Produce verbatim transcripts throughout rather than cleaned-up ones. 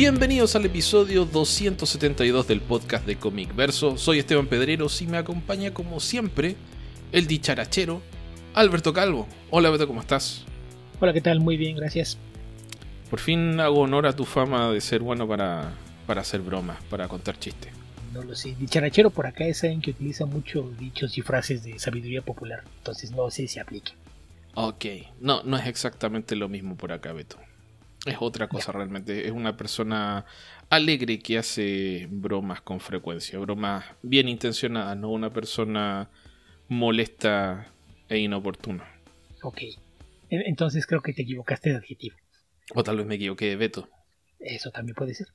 Bienvenidos al episodio doscientos setenta y dos del podcast de Comic Verso. Soy Esteban Pedreros y me acompaña como siempre el dicharachero Alberto Calvo. Hola Alberto, ¿cómo estás? Hola, ¿qué tal? Muy bien, gracias. Por fin hago honor a tu fama de ser bueno para, para hacer bromas, para contar chistes. No lo sé, dicharachero por acá es alguien que utiliza mucho dichos y frases de sabiduría popular, entonces no sé si aplique. Ok, no, no es exactamente lo mismo por acá, Beto. Es otra cosa Ya. realmente, es una persona alegre que hace bromas con frecuencia, bromas bien intencionadas, no una persona molesta e inoportuna. Ok, entonces creo que te equivocaste de adjetivo. O tal vez me equivoqué de Beto. Eso también puede ser.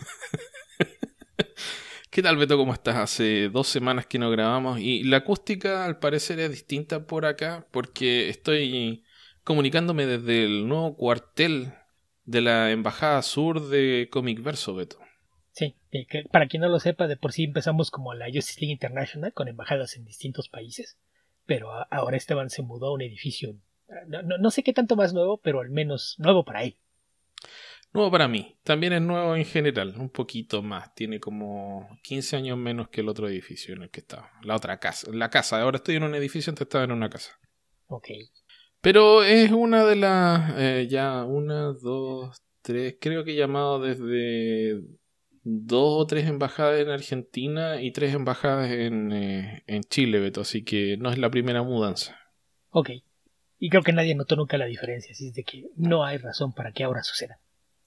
¿Qué tal, Beto? ¿Cómo estás? Hace dos semanas que no grabamos y la acústica al parecer es distinta por acá porque estoy comunicándome desde el nuevo cuartel de la Embajada Sur de Comic Verso, Beto. Sí, que, que para quien no lo sepa, de por sí empezamos como la Justice League International con embajadas en distintos países, pero a, ahora Esteban se mudó a un edificio, no, no, no sé qué tanto más nuevo, pero al menos nuevo para él. Nuevo para mí, también es nuevo en general, un poquito más, tiene como quince años menos que el otro edificio en el que estaba, la otra casa, la casa, ahora estoy en un edificio, antes estaba en una casa. Ok. Pero es una de las, eh, ya, una, dos, tres, creo que he llamado desde dos o tres embajadas en Argentina y tres embajadas en, eh, en Chile, Beto, así que no es la primera mudanza. Ok. Y creo que nadie notó nunca la diferencia, así es de que no hay razón para que ahora suceda.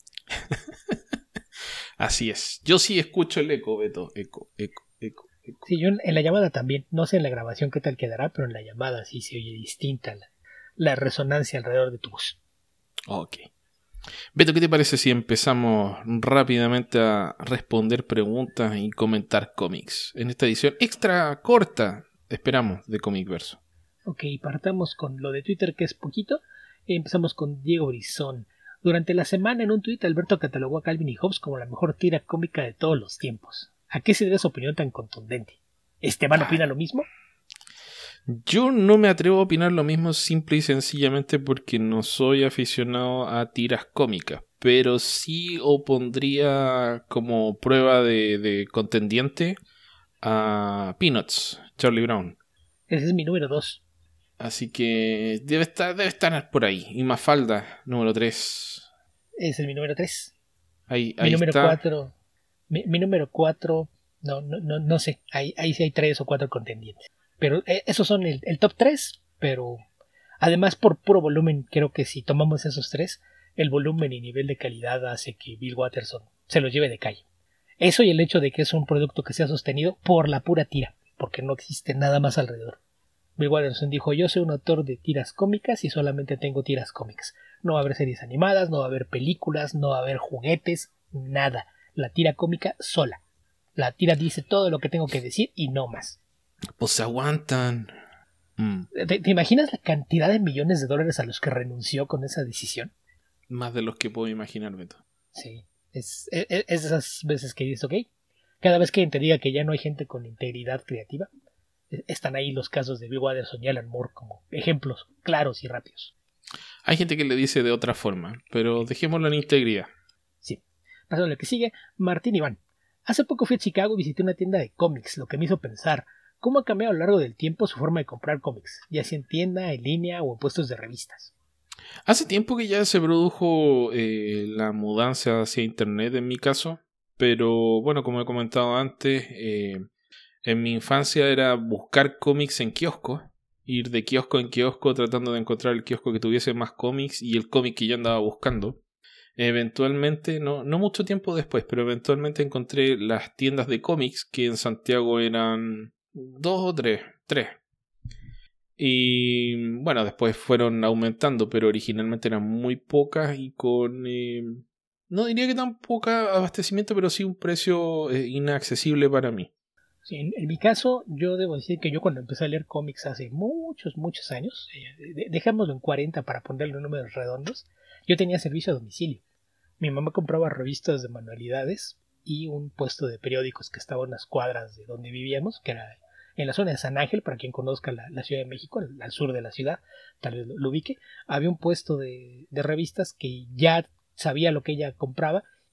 Así es, yo sí escucho el eco, Beto, eco, eco, eco, eco. Sí, yo en, en la llamada también, no sé en la grabación qué tal quedará, pero en la llamada sí se oye distinta la, la resonancia alrededor de tu voz. Ok. Beto, ¿qué te parece si empezamos rápidamente a responder preguntas y comentar cómics? En esta edición extra corta, esperamos, de Comic Verso. Ok, partamos con lo de Twitter, que es poquito. Empezamos con Diego Brizón. Durante la semana en un tuit, Alberto catalogó a Calvin y Hobbes como la mejor tira cómica de todos los tiempos. ¿A qué se debe su opinión tan contundente? ¿Esteban Ah, opina lo mismo? yo no me atrevo a opinar lo mismo simple y sencillamente porque no soy aficionado a tiras cómicas, pero sí opondría como prueba de, de contendiente a Peanuts, Charlie Brown. Ese es mi número dos. Así que debe estar, debe estar por ahí. Y Mafalda, número tres. Ese es mi número tres. Ahí, Mi ahí número está. cuatro. Mi, mi número cuatro. No, no, no, no sé. Ahí, ahí sí hay tres o cuatro contendientes. Pero eh, esos son el, el top tres. Pero además, por puro volumen, creo que si tomamos esos tres, el volumen y nivel de calidad hace que Bill Watterson se los lleve de calle. Eso y el hecho de que es un producto que se ha sostenido por la pura tira, porque no existe nada más alrededor. Bill Watterson dijo: yo soy un autor de tiras cómicas y solamente tengo tiras cómicas. No va a haber series animadas, no va a haber películas, no va a haber juguetes, nada. La tira cómica sola. La tira dice todo lo que tengo que decir y no más. Pues se aguantan. Mm, ¿Te, te imaginas la cantidad de millones de dólares a los que renunció con esa decisión? más de los que puedo imaginar, Beto. Sí. Es, es, es esas veces que dices, ok, cada vez que te diga que ya no hay gente con integridad creativa, están ahí los casos de Bill Watterson y Alan Moore como ejemplos claros y rápidos. Hay gente que le dice de otra forma, pero dejémoslo en integridad. Sí. Pasando a lo que sigue, Martín Iván. Hace poco fui a Chicago y visité una tienda de cómics, lo que me hizo pensar cómo ha cambiado a lo largo del tiempo su forma de comprar cómics, ya sea en tienda, en línea o en puestos de revistas. Hace tiempo que ya se produjo eh, la mudanza hacia internet en mi caso, pero bueno, como he comentado antes, eh, en mi infancia era buscar cómics en kioscos, ir de kiosco en kiosco tratando de encontrar el kiosco que tuviese más cómics y el cómic que yo andaba buscando. Eventualmente, no, no mucho tiempo después, pero eventualmente encontré las tiendas de cómics que en Santiago eran dos o tres, tres. Y bueno, después fueron aumentando, pero originalmente eran muy pocas y con, eh, no diría que tan poca abastecimiento, pero sí un precio eh, inaccesible para mí. Sí, en, en mi caso, yo debo decir que yo cuando empecé a leer cómics hace muchos, muchos años, eh, de, dejémoslo en cuarenta para ponerle en números redondos, yo tenía servicio a domicilio. Mi mamá compraba revistas de manualidades y un puesto de periódicos que estaba a unas cuadras de donde vivíamos, que era en la zona de San Ángel, para quien conozca la, la Ciudad de México, al, al sur de la ciudad, tal vez lo, lo ubique. Había un puesto de, de revistas que ya sabía lo que ella compraba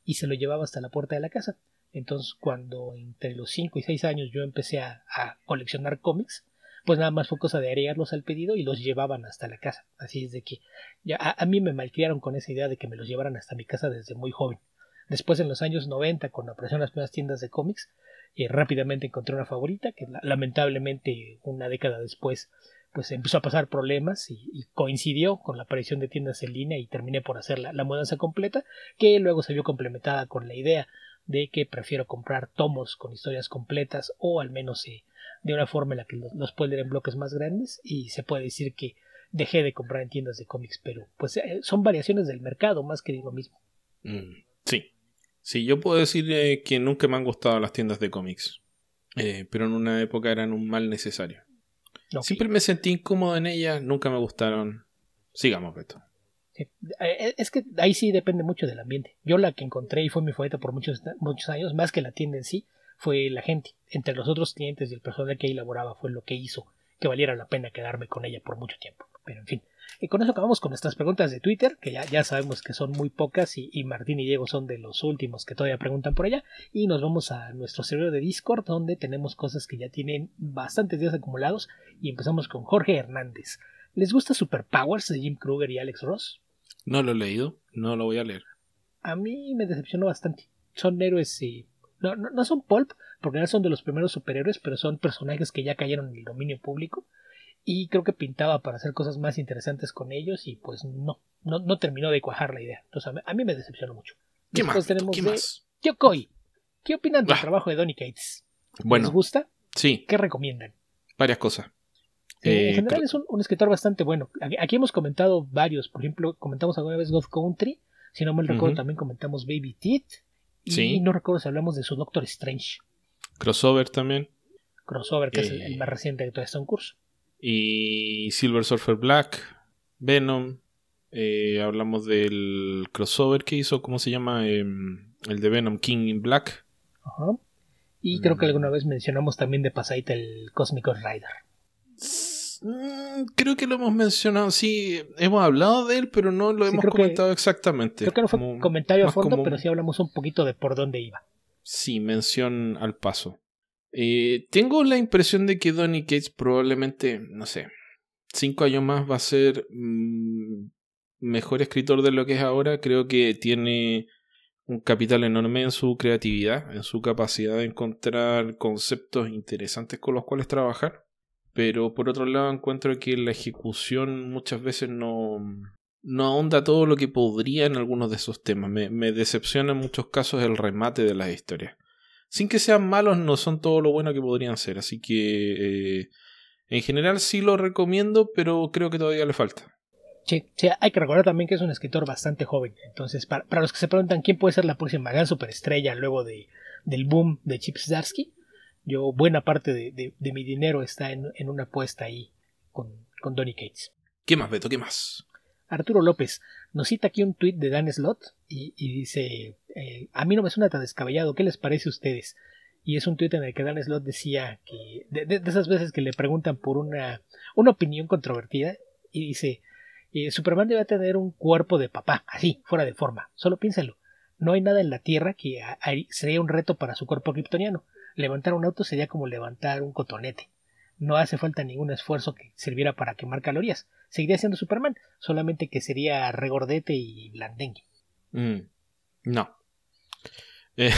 y se lo llevaba hasta la puerta de la casa. Entonces, cuando entre los cinco y seis años yo empecé a, a coleccionar cómics, pues nada más fue cosa de agregarlos al pedido y los llevaban hasta la casa. Así es de que ya a, a mí me malcriaron con esa idea de que me los llevaran hasta mi casa desde muy joven. Después, en los años noventa, cuando aparecieron las primeras tiendas de cómics, eh, rápidamente encontré una favorita que lamentablemente una década después pues empezó a pasar problemas y, y coincidió con la aparición de tiendas en línea y terminé por hacer la, la mudanza completa, que luego se vio complementada con la idea de que prefiero comprar tomos con historias completas o al menos eh, de una forma en la que los, los puedo leer en bloques más grandes, y se puede decir que dejé de comprar en tiendas de cómics, pero pues eh, son variaciones del mercado más que de lo mismo. Mm, sí, sí, yo puedo decir eh, que nunca me han gustado las tiendas de cómics, eh, pero en una época eran un mal necesario. Okay. Siempre me sentí incómodo en ellas, nunca me gustaron. Sigamos, Beto. Sí. Es que ahí sí depende mucho del ambiente. Yo la que encontré y fue mi favorita por muchos, muchos años, más que la tienda en sí, fue la gente. Entre los otros clientes y el personal que ahí laboraba fue lo que hizo que valiera la pena quedarme con ella por mucho tiempo. Pero en fin, y con eso acabamos con nuestras preguntas de Twitter, que ya, ya sabemos que son muy pocas y, y Martín y Diego son de los últimos que todavía preguntan por allá, y nos vamos a nuestro servidor de Discord, donde tenemos cosas que ya tienen bastantes días acumulados, y empezamos con Jorge Hernández. ¿Les gusta Superpowers de Jim Krueger y Alex Ross? No lo he leído, no lo voy a leer. A mí me decepcionó bastante. Son héroes y... No, no, no son pulp, porque no son de los primeros superhéroes, pero son personajes que ya cayeron en el dominio público, y creo que pintaba para hacer cosas más interesantes con ellos, y pues no, no, no terminó de cuajar la idea. Entonces a mí, a mí me decepcionó mucho. ¿Qué Después más? tenemos ¿Qué de más? Yokoi. ¿Qué opinan del ah. trabajo de Donny Cates? Bueno, ¿Les gusta? Sí. ¿Qué recomiendan? Varias cosas. Eh, en general es un, un escritor bastante bueno. Aquí, aquí hemos comentado varios. Por ejemplo, comentamos alguna vez God Country. Si no mal recuerdo, uh-huh. también comentamos Baby Teeth. Y sí. no recuerdo si hablamos de su Doctor Strange. Crossover también. Crossover, que eh, es el, el más reciente que todavía está en curso. Y Silver Surfer Black, Venom. Eh, hablamos del crossover que hizo, ¿cómo se llama? Eh, el de Venom, King in Black. Ajá. Y mm. creo que alguna vez mencionamos también de pasadita el Cosmic Ghost Rider. Creo que lo hemos mencionado, sí, hemos hablado de él, pero no lo sí, hemos comentado que, exactamente. Creo que no fue como, comentario a fondo, como, pero sí hablamos un poquito de por dónde iba. Sí, mención al paso. Eh, tengo la impresión de que Donny Cates probablemente, no sé, cinco años más va a ser mmm, mejor escritor de lo que es ahora. Creo que tiene un capital enorme en su creatividad, en su capacidad de encontrar conceptos interesantes con los cuales trabajar. Pero por otro lado encuentro que la ejecución muchas veces no, no ahonda todo lo que podría en algunos de esos temas. Me, me decepciona en muchos casos el remate de las historias. Sin que sean malos, no son todo lo bueno que podrían ser. Así que eh, en general sí lo recomiendo, pero creo que todavía le falta. Sí, sí, hay que recordar también que es un escritor bastante joven. Entonces, para, para los que se preguntan quién puede ser la próxima gran superestrella luego de, del boom de Chip Zdarsky, yo buena parte de, de, de mi dinero está en, en una apuesta ahí con, con Donny Cates. ¿Qué más, Beto? ¿Qué más? Arturo López nos cita aquí un tuit de Dan Slott y, y dice, eh, a mí no me suena tan descabellado, ¿qué les parece a ustedes? Y es un tuit en el que Dan Slott decía que de, de, de esas veces que le preguntan por una, una opinión controvertida, y dice, eh, Superman debe tener un cuerpo de papá, así, fuera de forma, solo piénsalo, no hay nada en la Tierra que a, a, sería un reto para su cuerpo kryptoniano. Levantar un auto sería como levantar un cotonete. No hace falta ningún esfuerzo que sirviera para quemar calorías. Seguiría siendo Superman, solamente que sería regordete y blandengue. Mm, no. Eh,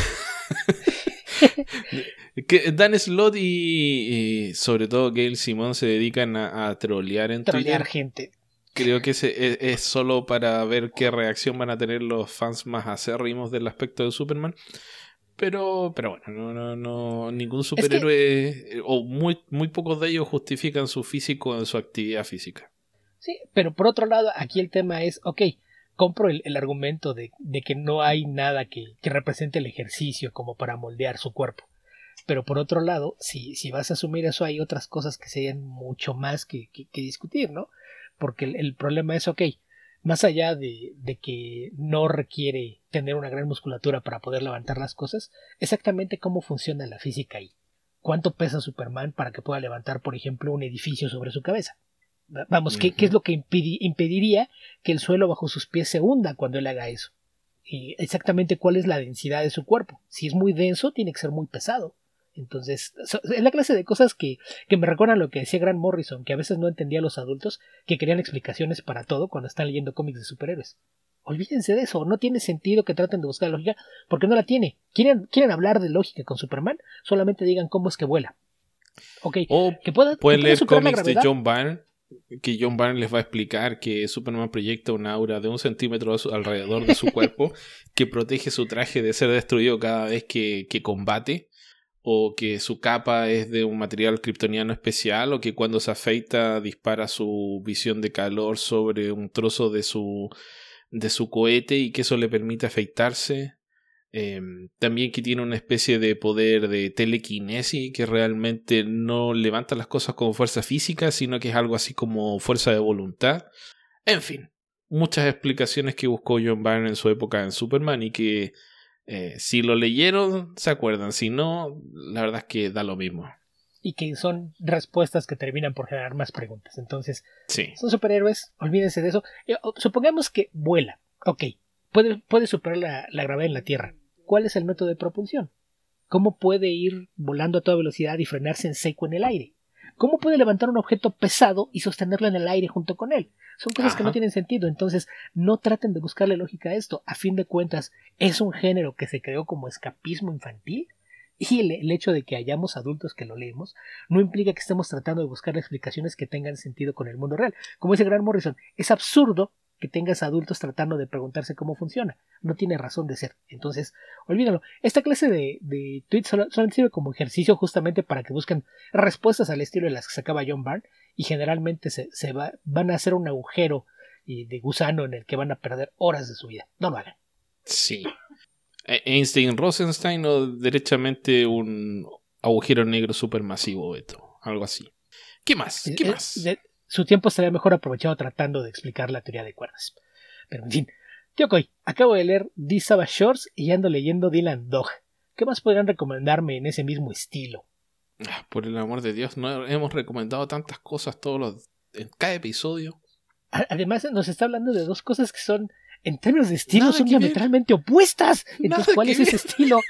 que Dan Slott y, y sobre todo Gail Simón se dedican a, a trolear en trolear Twitter. gente. Creo que ese es, es solo para ver qué reacción van a tener los fans más acérrimos del aspecto de Superman. Pero, pero bueno, no, no, no, ningún superhéroe, es que, o muy, muy pocos de ellos justifican su físico en su actividad física. Sí, pero por otro lado, aquí el tema es, ok, compro el, el argumento de, de que no hay nada que, que represente el ejercicio como para moldear su cuerpo. Pero por otro lado, si, si vas a asumir eso, hay otras cosas que serían mucho más que, que, que discutir, ¿no? Porque el, el problema es, ok, más allá de, de que no requiere tener una gran musculatura para poder levantar las cosas, exactamente cómo funciona la física ahí. ¿Cuánto pesa Superman para que pueda levantar, por ejemplo, un edificio sobre su cabeza? Vamos, ¿qué, uh-huh. ¿qué es lo que impedi- impediría que el suelo bajo sus pies se hunda cuando él haga eso? eh, exactamente cuál es la densidad de su cuerpo. Si es muy denso, tiene que ser muy pesado. Entonces, es la clase de cosas que, que me recuerdan lo que decía Grant Morrison, que a veces no entendía a los adultos que querían explicaciones para todo cuando están leyendo cómics de superhéroes. Olvídense de eso, no tiene sentido que traten de buscar lógica, porque no la tiene. ¿Quieren, quieren hablar de lógica con Superman? Solamente digan cómo es que vuela. Okay. O que pueda, pueden que leer cómics de John Byrne, que John Byrne les va a explicar que Superman proyecta un aura de un centímetro alrededor de su cuerpo que protege su traje de ser destruido cada vez que, que combate, o que su capa es de un material kryptoniano especial, o que cuando se afeita dispara su visión de calor sobre un trozo de su, de su cohete y que eso le permite afeitarse. Eh, también que tiene una especie de poder de telequinesis que realmente no levanta las cosas como fuerza física, sino que es algo así como fuerza de voluntad. En fin, muchas explicaciones que buscó John Byrne en su época en Superman y que eh, si lo leyeron se acuerdan, si no, la verdad es que da lo mismo. Y que son respuestas que terminan por generar más preguntas. Entonces, sí. Son superhéroes, olvídense de eso. Eh, supongamos que vuela, ok, puede, puede superar la, la gravedad en la Tierra. ¿Cuál es el método de propulsión? ¿Cómo puede ir volando a toda velocidad y frenarse en seco en el aire? ¿Cómo puede levantar un objeto pesado y sostenerlo en el aire junto con él? Son cosas Ajá. que no tienen sentido, entonces no traten de buscarle lógica a esto. A fin de cuentas, es un género que se creó como escapismo infantil y el, el hecho de que hayamos adultos que lo leemos no implica que estemos tratando de buscar explicaciones que tengan sentido con el mundo real. Como dice Grant Morrison, es absurdo que tengas adultos tratando de preguntarse cómo funciona. No tiene razón de ser. Entonces, olvídalo. Esta clase de, de tweets solo, solo sirve como ejercicio justamente para que busquen respuestas al estilo de las que sacaba John Byrne y generalmente se, se va, van a hacer un agujero de gusano en el que van a perder horas de su vida. No lo hagan. Sí. Einstein Rosenstein o derechamente un agujero negro supermasivo, Beto. Algo así. ¿Qué más? ¿Qué más? De, de, su tiempo estaría mejor aprovechado tratando de explicar la teoría de cuerdas. Pero en fin, tío Coy, acabo de leer The Savage Shores y ando leyendo Dylan Dog. ¿Qué más podrían recomendarme en ese mismo estilo? Ah, por el amor de Dios, no hemos recomendado tantas cosas todos los, en cada episodio. Además, nos está hablando de dos cosas que son, en términos de estilo, Nada son diametralmente ver. opuestas. Entonces, Nada ¿cuál es ver. ese estilo?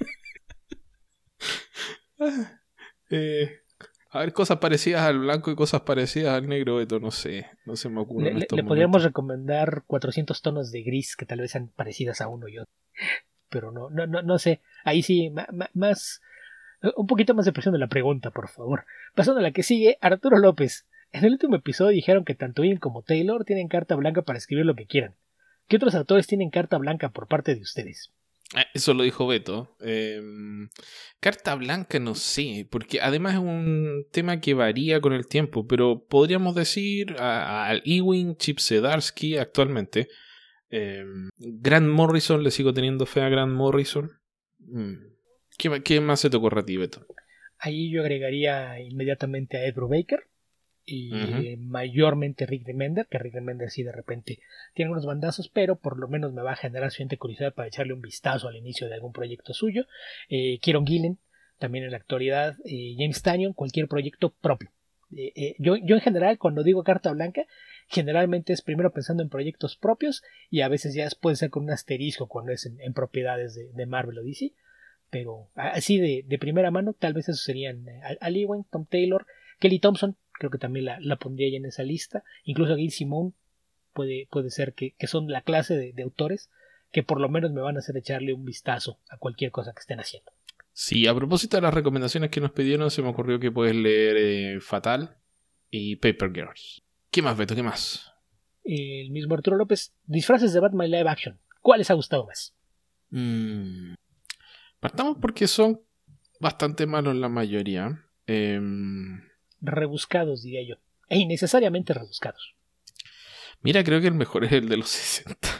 eh... A ver, cosas parecidas al blanco y cosas parecidas al negro, Beto, no sé, no se me ocurre. Le, en estos le momentos. podríamos recomendar cuatrocientos tonos de gris que tal vez sean parecidas a uno y otro. Pero no, no, no, no sé. Ahí sí, más, un poquito más de presión de la pregunta, por favor. Pasando a la que sigue, Arturo López. En el último episodio dijeron que tanto Ian como Taylor tienen carta blanca para escribir lo que quieran. ¿Qué otros autores tienen carta blanca por parte de ustedes? Eso lo dijo Beto. Eh, carta blanca no sé, porque además es un tema que varía con el tiempo, pero podríamos decir al Ewing, Chip Zdarsky actualmente. Eh, Grant Morrison, le sigo teniendo fe a Grant Morrison. ¿Qué, qué más se te ocurre a ti, Beto? Ahí yo agregaría inmediatamente a Ed Brubaker y uh-huh. mayormente Rick Remender, que Rick Remender sí de repente tiene unos bandazos, pero por lo menos me va a generar suficiente curiosidad para echarle un vistazo al inicio de algún proyecto suyo. eh, Kieron Gillen, también en la actualidad, eh, James Tynion, cualquier proyecto propio. eh, eh, yo, yo en general cuando digo carta blanca generalmente es primero pensando en proyectos propios y a veces ya puede ser con un asterisco cuando es en, en propiedades de, de Marvel o D C, pero así de, de primera mano tal vez esos serían eh, Al Ewing, Tom Taylor, Kelly Thompson, creo que también la, la pondría ya en esa lista. Incluso Gail Simone puede, puede ser que, que son la clase de, de autores que por lo menos me van a hacer echarle un vistazo a cualquier cosa que estén haciendo. Sí, a propósito de las recomendaciones que nos pidieron, se me ocurrió que puedes leer eh, Fatal y Paper Girls. ¿Qué más, Beto? ¿Qué más? El mismo Arturo López, disfraces de Batman Live Action. ¿Cuál les ha gustado más? Mm, partamos porque son bastante malos la mayoría. Eh... Rebuscados, diría yo. E innecesariamente rebuscados. Mira, creo que el mejor es el de los sesenta.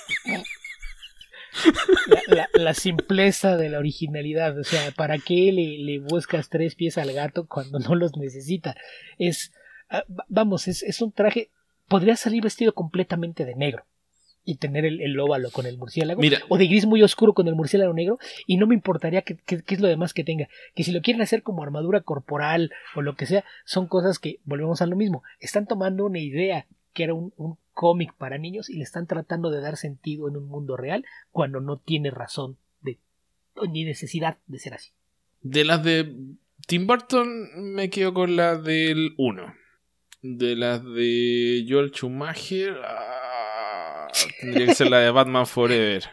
La, la, la simpleza de la originalidad. O sea, ¿para qué le, le buscas tres pies al gato cuando no los necesita? Es, vamos, es, es un traje. Podría salir vestido completamente de negro y tener el, el óvalo con el murciélago. Mira. O de gris muy oscuro con el murciélago negro, y no me importaría qué que, que es lo demás que tenga. Que si lo quieren hacer como armadura corporal o lo que sea, son cosas que volvemos a lo mismo. Están tomando una idea que era un, un cómic para niños y le están tratando de dar sentido en un mundo real cuando no tiene razón de, ni necesidad de ser así. De las de Tim Burton me quedo con la del uno. De las de Joel Schumacher ah, tendría que ser la de Batman Forever.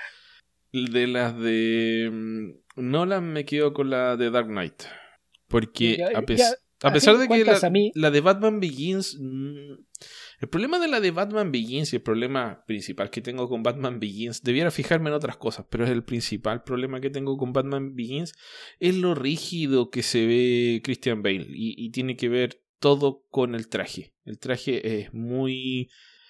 De las de Nolan me quedo con la de Dark Knight. Porque Ya, a, pes- ya, a pesar de que la, a mí... la de Batman Begins... El problema de la de Batman Begins y el problema principal que tengo con Batman Begins, debiera fijarme en otras cosas, pero es el principal problema que tengo con Batman Begins, es lo rígido que se ve Christian Bale y, y tiene que ver todo con el traje. El traje es muy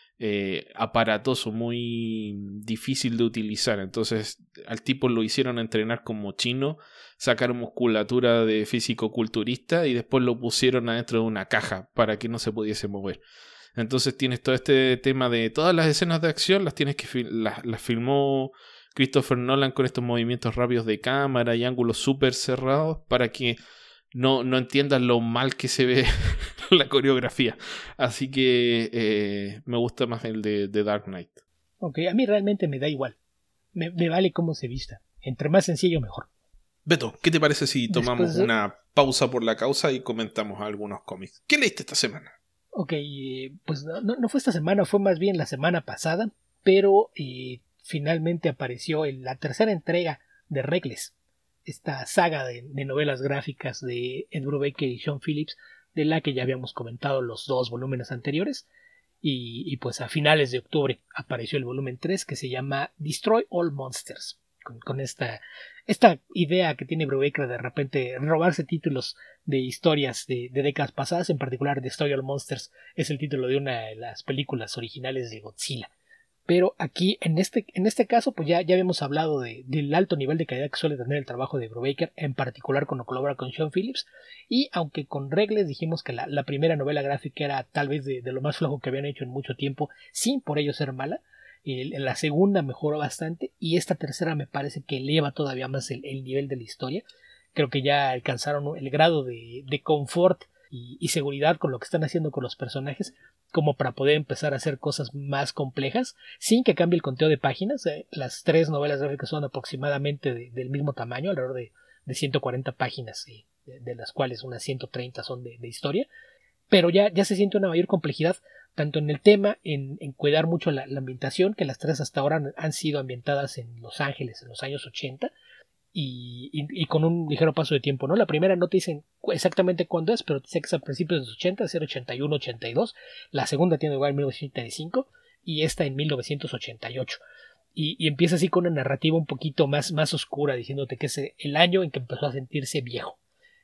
eh, aparatoso, muy difícil de utilizar, entonces al tipo lo hicieron entrenar como chino, sacaron musculatura de físico-culturista y después lo pusieron adentro de una caja para que no se pudiese mover. Entonces tienes todo este tema de todas las escenas de acción, las tienes que fil- las, las filmó Christopher Nolan con estos movimientos rápidos de cámara y ángulos súper cerrados para que no, no entiendas lo mal que se ve la coreografía. Así que eh, me gusta más el de, de Dark Knight. Ok, a mí realmente me da igual. Me, me vale cómo se vista. Entre más sencillo, mejor. Beto, ¿qué te parece si tomamos Después de... una pausa por la causa y comentamos algunos cómics? ¿Qué leíste esta semana? Ok, pues no, no fue esta semana, fue más bien la semana pasada, pero eh, finalmente apareció en la tercera entrega de Reckless, esta saga de, de novelas gráficas de Ed Brubaker y Sean Phillips, de la que ya habíamos comentado los dos volúmenes anteriores, y, y pues a finales de octubre apareció el volumen tres que se llama Destroy All Monsters, con, con esta, esta idea que tiene Brubaker de repente robarse títulos de historias de, de décadas pasadas, en particular Destroy All Monsters es el título de una de las películas originales de Godzilla. Pero aquí, en este, en este caso, pues ya, ya habíamos hablado de, del alto nivel de calidad que suele tener el trabajo de Brubaker, en particular cuando colabora con Sean Phillips, y aunque con Reckless dijimos que la, la primera novela gráfica era tal vez de, de lo más flojo que habían hecho en mucho tiempo, sin por ello ser mala, el, la segunda mejoró bastante, y esta tercera me parece que eleva todavía más el, el nivel de la historia. Creo que ya alcanzaron el grado de, de confort y, y seguridad con lo que están haciendo con los personajes como para poder empezar a hacer cosas más complejas sin que cambie el conteo de páginas. Eh, las tres novelas gráficas son aproximadamente de, del mismo tamaño, alrededor de, de ciento cuarenta páginas, eh, de, de las cuales unas ciento treinta son de, de historia, pero ya, ya se siente una mayor complejidad tanto en el tema, en, en cuidar mucho la, la ambientación, que las tres hasta ahora han, han sido ambientadas en Los Ángeles en los años ochenta, Y, y, y con un ligero paso de tiempo, ¿no? La primera no te dicen exactamente cuándo es, pero te dice que es a principios de los ochenta, es ochenta y uno, ochenta y dos. La segunda tiene lugar en mil novecientos ochenta y cinco y esta en mil novecientos ochenta y ocho. Y, y empieza así con una narrativa un poquito más, más oscura, diciéndote que es el año en que empezó a sentirse viejo.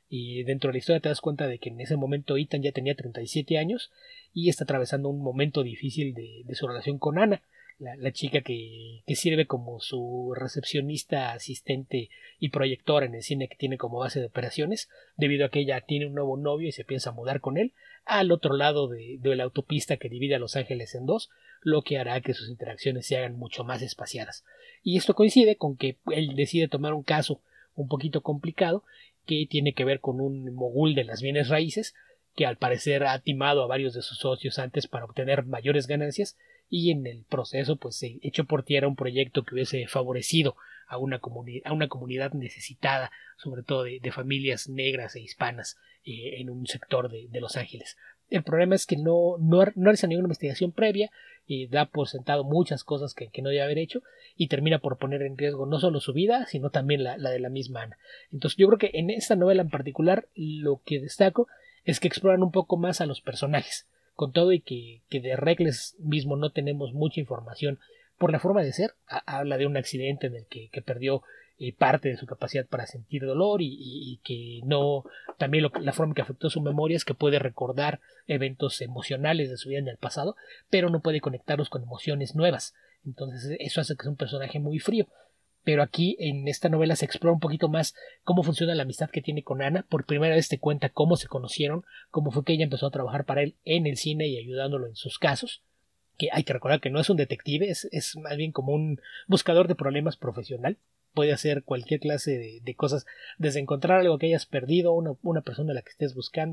Y dentro de la historia te das cuenta de que en ese momento Ethan ya tenía treinta y siete años y está atravesando un momento difícil de, de su relación con Ana. La, la chica que, que sirve como su recepcionista, asistente y proyectora en el cine que tiene como base de operaciones, debido a que ella tiene un nuevo novio y se piensa mudar con él al otro lado de, de la autopista que divide a Los Ángeles en dos, lo que hará que sus interacciones se hagan mucho más espaciadas. Y esto coincide con que él decide tomar un caso un poquito complicado que tiene que ver con un mogul de las bienes raíces que al parecer ha timado a varios de sus socios antes para obtener mayores ganancias y en el proceso pues se echó por tierra un proyecto que hubiese favorecido a una, comuni- a una comunidad necesitada, sobre todo de, de familias negras e hispanas eh, en un sector de, de Los Ángeles. El problema es que no, no, no realiza ninguna investigación previa, eh, da por sentado muchas cosas que, que no debe haber hecho y termina por poner en riesgo no solo su vida, sino también la, la de la misma Ana. Entonces yo creo que en esta novela en particular lo que destaco es que exploran un poco más a los personajes, con todo y que, que de Reckless mismo no tenemos mucha información por la forma de ser. Habla de un accidente en el que, que perdió eh, parte de su capacidad para sentir dolor y, y, y que no, también lo, la forma que afectó su memoria es que puede recordar eventos emocionales de su vida en el pasado, pero no puede conectarlos con emociones nuevas. Entonces eso hace que sea un personaje muy frío. Pero aquí en esta novela se explora un poquito más cómo funciona la amistad que tiene con Ana. Por primera vez te cuenta cómo se conocieron, cómo fue que ella empezó a trabajar para él en el cine y ayudándolo en sus casos. Que hay que recordar que no es un detective, es, es más bien como un buscador de problemas profesional. Puede hacer cualquier clase de, de cosas, desde encontrar algo que hayas perdido, una, una persona a la que estés buscando,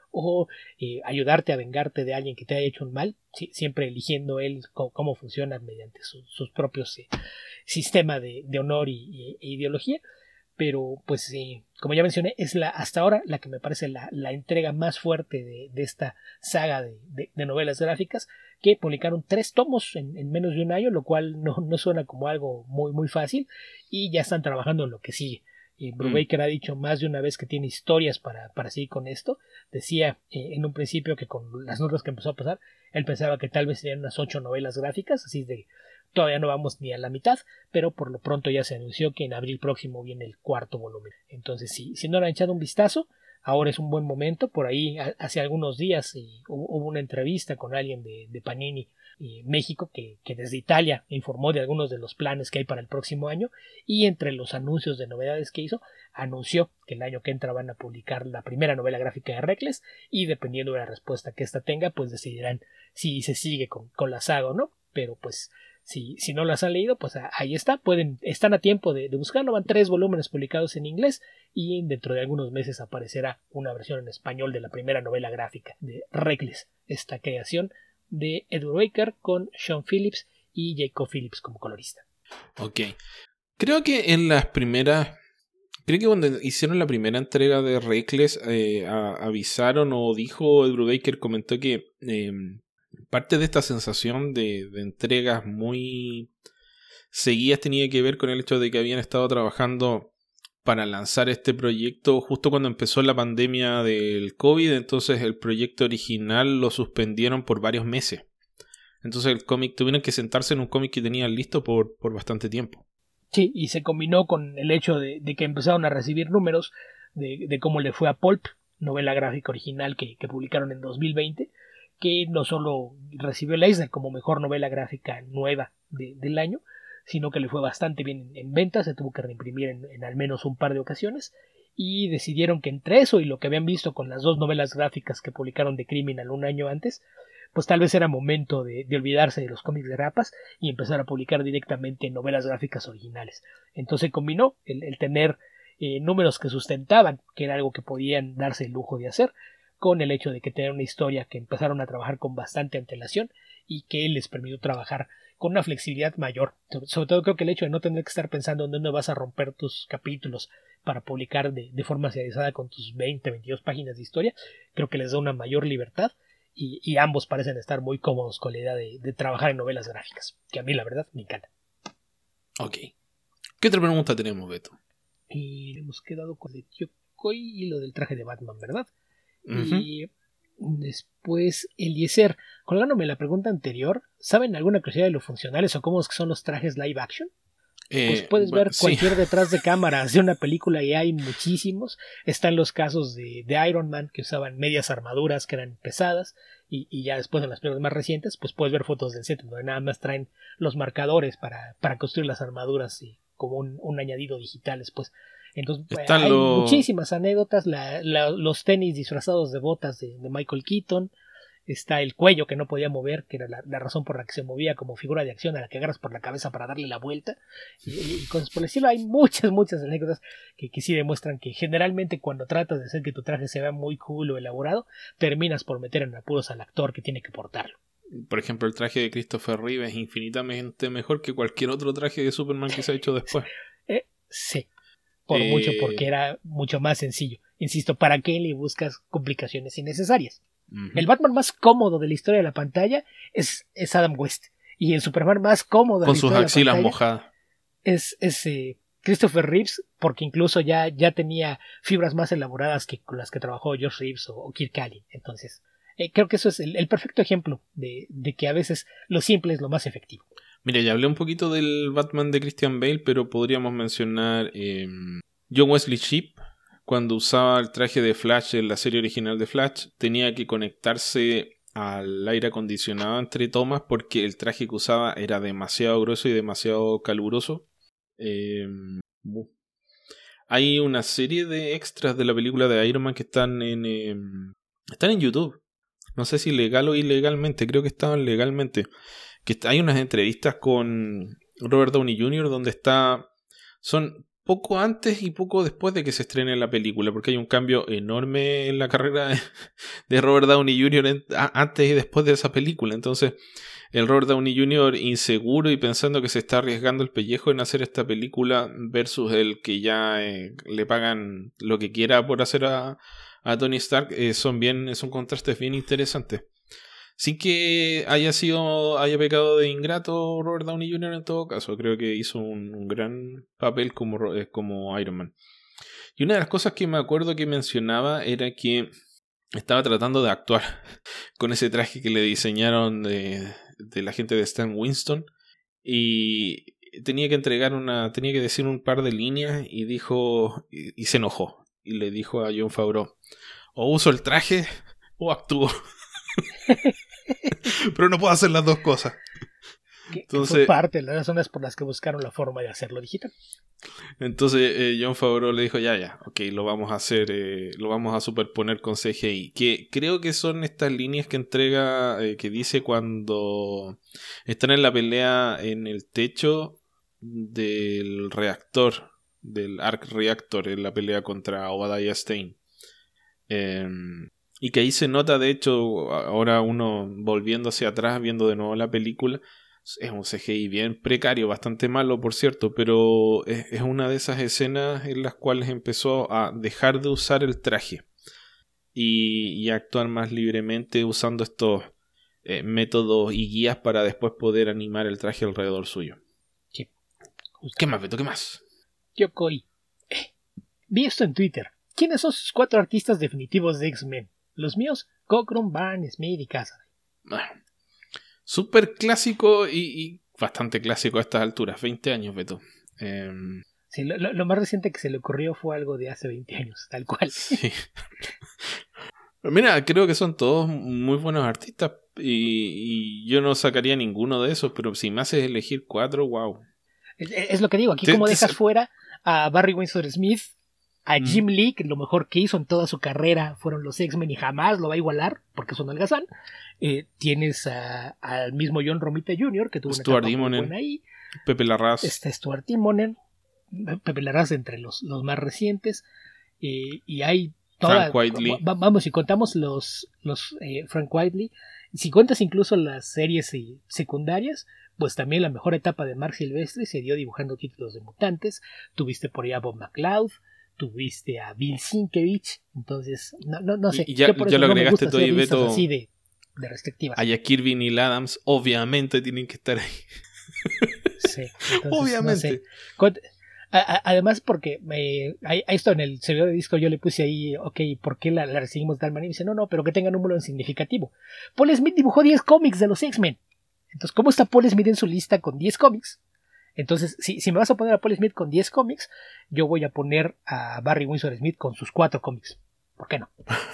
o eh, ayudarte a vengarte de alguien que te haya hecho un mal, sí, siempre eligiendo él cómo, cómo funciona mediante su, sus propios eh, sistemas de, de honor y, y, e ideología. Pero pues eh, como ya mencioné, es la hasta ahora la que me parece la, la entrega más fuerte de, de esta saga de, de, de novelas gráficas, que publicaron tres tomos en, en menos de un año, lo cual no, no suena como algo muy muy fácil, y ya están trabajando en lo que sigue. Y Brubaker mm. ha dicho más de una vez que tiene historias para, para seguir con esto. Decía eh, en un principio que con las notas que empezó a pasar, él pensaba que tal vez serían unas ocho novelas gráficas, así de todavía no vamos ni a la mitad, pero por lo pronto ya se anunció que en abril próximo viene el cuarto volumen. Entonces, si, si no le han echado un vistazo, ahora es un buen momento. Por ahí, a, hace algunos días, y hubo, hubo una entrevista con alguien de, de Panini y México que, que desde Italia informó de algunos de los planes que hay para el próximo año, y entre los anuncios de novedades que hizo, anunció que el año que entra van a publicar la primera novela gráfica de Reckless, y dependiendo de la respuesta que ésta tenga, pues decidirán si se sigue con, con la saga o no. Pero pues Si, si no las han leído, pues ahí está, pueden, están a tiempo de, de buscarlo. Van tres volúmenes publicados en inglés, y dentro de algunos meses aparecerá una versión en español de la primera novela gráfica de Reckless, esta creación de Ed Brubaker con Sean Phillips y Jacob Phillips como colorista. Ok, creo que en las primeras, creo que cuando hicieron la primera entrega de Reckless eh, a, avisaron o dijo Ed Brubaker, comentó que eh, parte de esta sensación de, de entregas muy seguidas tenía que ver con el hecho de que habían estado trabajando para lanzar este proyecto justo cuando empezó la pandemia del COVID. Entonces el proyecto original lo suspendieron por varios meses. Entonces el cómic, tuvieron que sentarse en un cómic que tenían listo por, por bastante tiempo. Sí, y se combinó con el hecho de, de que empezaron a recibir números de, de cómo le fue a Pulp, novela gráfica original que, que publicaron en dos mil veinte, que no solo recibió el Eisner como mejor novela gráfica nueva de, del año, sino que le fue bastante bien en, en ventas. Se tuvo que reimprimir en, en al menos un par de ocasiones, y decidieron que entre eso y lo que habían visto con las dos novelas gráficas que publicaron de Criminal un año antes, pues tal vez era momento de, de olvidarse de los cómics de grapas y empezar a publicar directamente novelas gráficas originales. Entonces combinó el, el tener eh, números que sustentaban, que era algo que podían darse el lujo de hacer, con el hecho de que tenían una historia que empezaron a trabajar con bastante antelación y que les permitió trabajar con una flexibilidad mayor. Sobre todo creo que el hecho de no tener que estar pensando en dónde vas a romper tus capítulos para publicar de, de forma serializada con tus veinte, veintidós páginas de historia, creo que les da una mayor libertad, y, y ambos parecen estar muy cómodos con la idea de, de trabajar en novelas gráficas, que a mí la verdad me encanta. Ok. ¿Qué otra pregunta tenemos, Beto? Y hemos quedado con el Yokoi y lo del traje de Batman, ¿verdad? Uh-huh. Y después Eliezer, colgándome la pregunta anterior, ¿saben alguna curiosidad de lo funcionales o cómo son los trajes live action? Eh, pues puedes bueno, ver sí. cualquier detrás de cámaras de una película, y hay muchísimos. Están los casos de, de Iron Man, que usaban medias armaduras que eran pesadas, y, y ya después en las películas más recientes pues puedes ver fotos del set donde nada más traen los marcadores para, para construir las armaduras, y como un, un añadido digital después. Entonces Están hay los... muchísimas anécdotas. La, la, los tenis disfrazados de botas de, de Michael Keaton. Está el cuello que no podía mover, que era la, la razón por la que se movía como figura de acción, a la que agarras por la cabeza para darle la vuelta, y, y cosas por el estilo. Hay muchas, muchas anécdotas que, que sí demuestran que generalmente cuando tratas de hacer que tu traje se vea muy cool o elaborado, terminas por meter en apuros al actor que tiene que portarlo. Por ejemplo, el traje de Christopher Reeve es infinitamente mejor que cualquier otro traje de Superman que se ha hecho después. eh, sí, por eh... mucho, porque era mucho más sencillo. Insisto, ¿para qué le buscas complicaciones innecesarias? Uh-huh. El Batman más cómodo de la historia de la pantalla es, es Adam West, y el Superman más cómodo de con la sus historia axilas de la mojadas es, es eh, Christopher Reeves, porque incluso ya, ya tenía fibras más elaboradas que con las que trabajó George Reeves o, o Kirk Callan. Entonces eh, creo que eso es el, el perfecto ejemplo de, de que a veces lo simple es lo más efectivo. Mira, ya hablé un poquito del Batman de Christian Bale, pero podríamos mencionar eh, John Wesley Shipp. Cuando usaba el traje de Flash en la serie original de Flash, tenía que conectarse al aire acondicionado entre tomas porque el traje que usaba era demasiado grueso y demasiado caluroso. Eh, hay una serie de extras de la película de Iron Man que están en, eh, están en YouTube. No sé si legal o ilegalmente, creo que estaban legalmente. Que hay unas entrevistas con Robert Downey junior donde está... son poco antes y poco después de que se estrene la película, porque hay un cambio enorme en la carrera de Robert Downey junior en, a, antes y después de esa película. Entonces, el Robert Downey junior inseguro y pensando que se está arriesgando el pellejo en hacer esta película versus el que ya eh, le pagan lo que quiera por hacer a, a Tony Stark, eh, son bien, son contrastes bien interesantes. Sin que haya sido, haya pecado de ingrato Robert Downey junior en todo caso. Creo que hizo un, un gran papel como, eh, como Iron Man. Y una de las cosas que me acuerdo que mencionaba era que estaba tratando de actuar con ese traje que le diseñaron de, de la gente de Stan Winston. Y tenía que entregar una, tenía que decir un par de líneas y dijo, y, y se enojó. Y le dijo a Jon Favreau, o uso el traje o actúo. Pero no puedo hacer las dos cosas. Que, entonces, que fue parte de las razones por las que buscaron la forma de hacerlo digital. Entonces eh, Jon Favreau le dijo, ya, ya, ok, lo vamos a hacer, eh, lo vamos a superponer con C G I. Que creo que son estas líneas que entrega, eh, que dice cuando están en la pelea en el techo del reactor, del Arc Reactor, en la pelea contra Obadiah Stane. Eh, y que ahí se nota, de hecho, ahora uno volviendo hacia atrás, viendo de nuevo la película, es un C G I bien precario, bastante malo por cierto, pero es, es una de esas escenas en las cuales empezó a dejar de usar el traje y, y actuar más libremente usando estos eh, métodos y guías para después poder animar el traje alrededor suyo. Sí. ¿Qué más, Beto? ¿Qué más? Yokoi. Eh, vi esto en Twitter. ¿Quiénes son sus cuatro artistas definitivos de X-Men? Los míos, Cockrum, Byrne, Smith y Cassaday. Bueno, súper clásico y, y bastante clásico a estas alturas. veinte años, Beto. Eh, sí, lo, lo más reciente que se le ocurrió fue algo de hace veinte años, tal cual. Sí. Mira, creo que son todos muy buenos artistas y, y yo no sacaría ninguno de esos, pero si me haces elegir cuatro, wow. Es, es lo que digo, aquí te, como te, dejas te... fuera a Barry Windsor Smith, a Jim mm. Lee, que lo mejor que hizo en toda su carrera fueron los X-Men y jamás lo va a igualar, porque son holgazán. Eh, tienes a, al mismo John Romita junior, que tuvo Stuart una etapa Immonen, muy buena ahí. Pepe Larraz. Está Stuart Immonen, Pepe Larraz entre los, los más recientes. Eh, y hay toda... Frank Whiteley. Va, vamos, si contamos los, los eh, Frank Whiteley, si cuentas incluso las series eh, secundarias, pues también la mejor etapa de Mark Silvestri se dio dibujando títulos de mutantes. Tuviste por ahí a Bob McLeod, tuviste a Bill Sienkiewicz, entonces no, no, no sé. Y ya, ya lo no agregaste todo y Beto. Así de, de restrictivas. A Jack Kirby y Neil Adams, obviamente tienen que estar ahí. Sí, entonces, obviamente. No sé. Además, porque me, a esto en el servidor de disco yo le puse ahí, ok, ¿por qué la, la recibimos de tal manera? Y me dice, no, no, pero que tengan un número significativo. Paul Smith dibujó diez cómics de los X-Men. Entonces, ¿cómo está Paul Smith en su lista con diez cómics? Entonces, si, si me vas a poner a Paul Smith con diez cómics, yo voy a poner a Barry Windsor Smith con sus cuatro cómics. ¿Por qué no?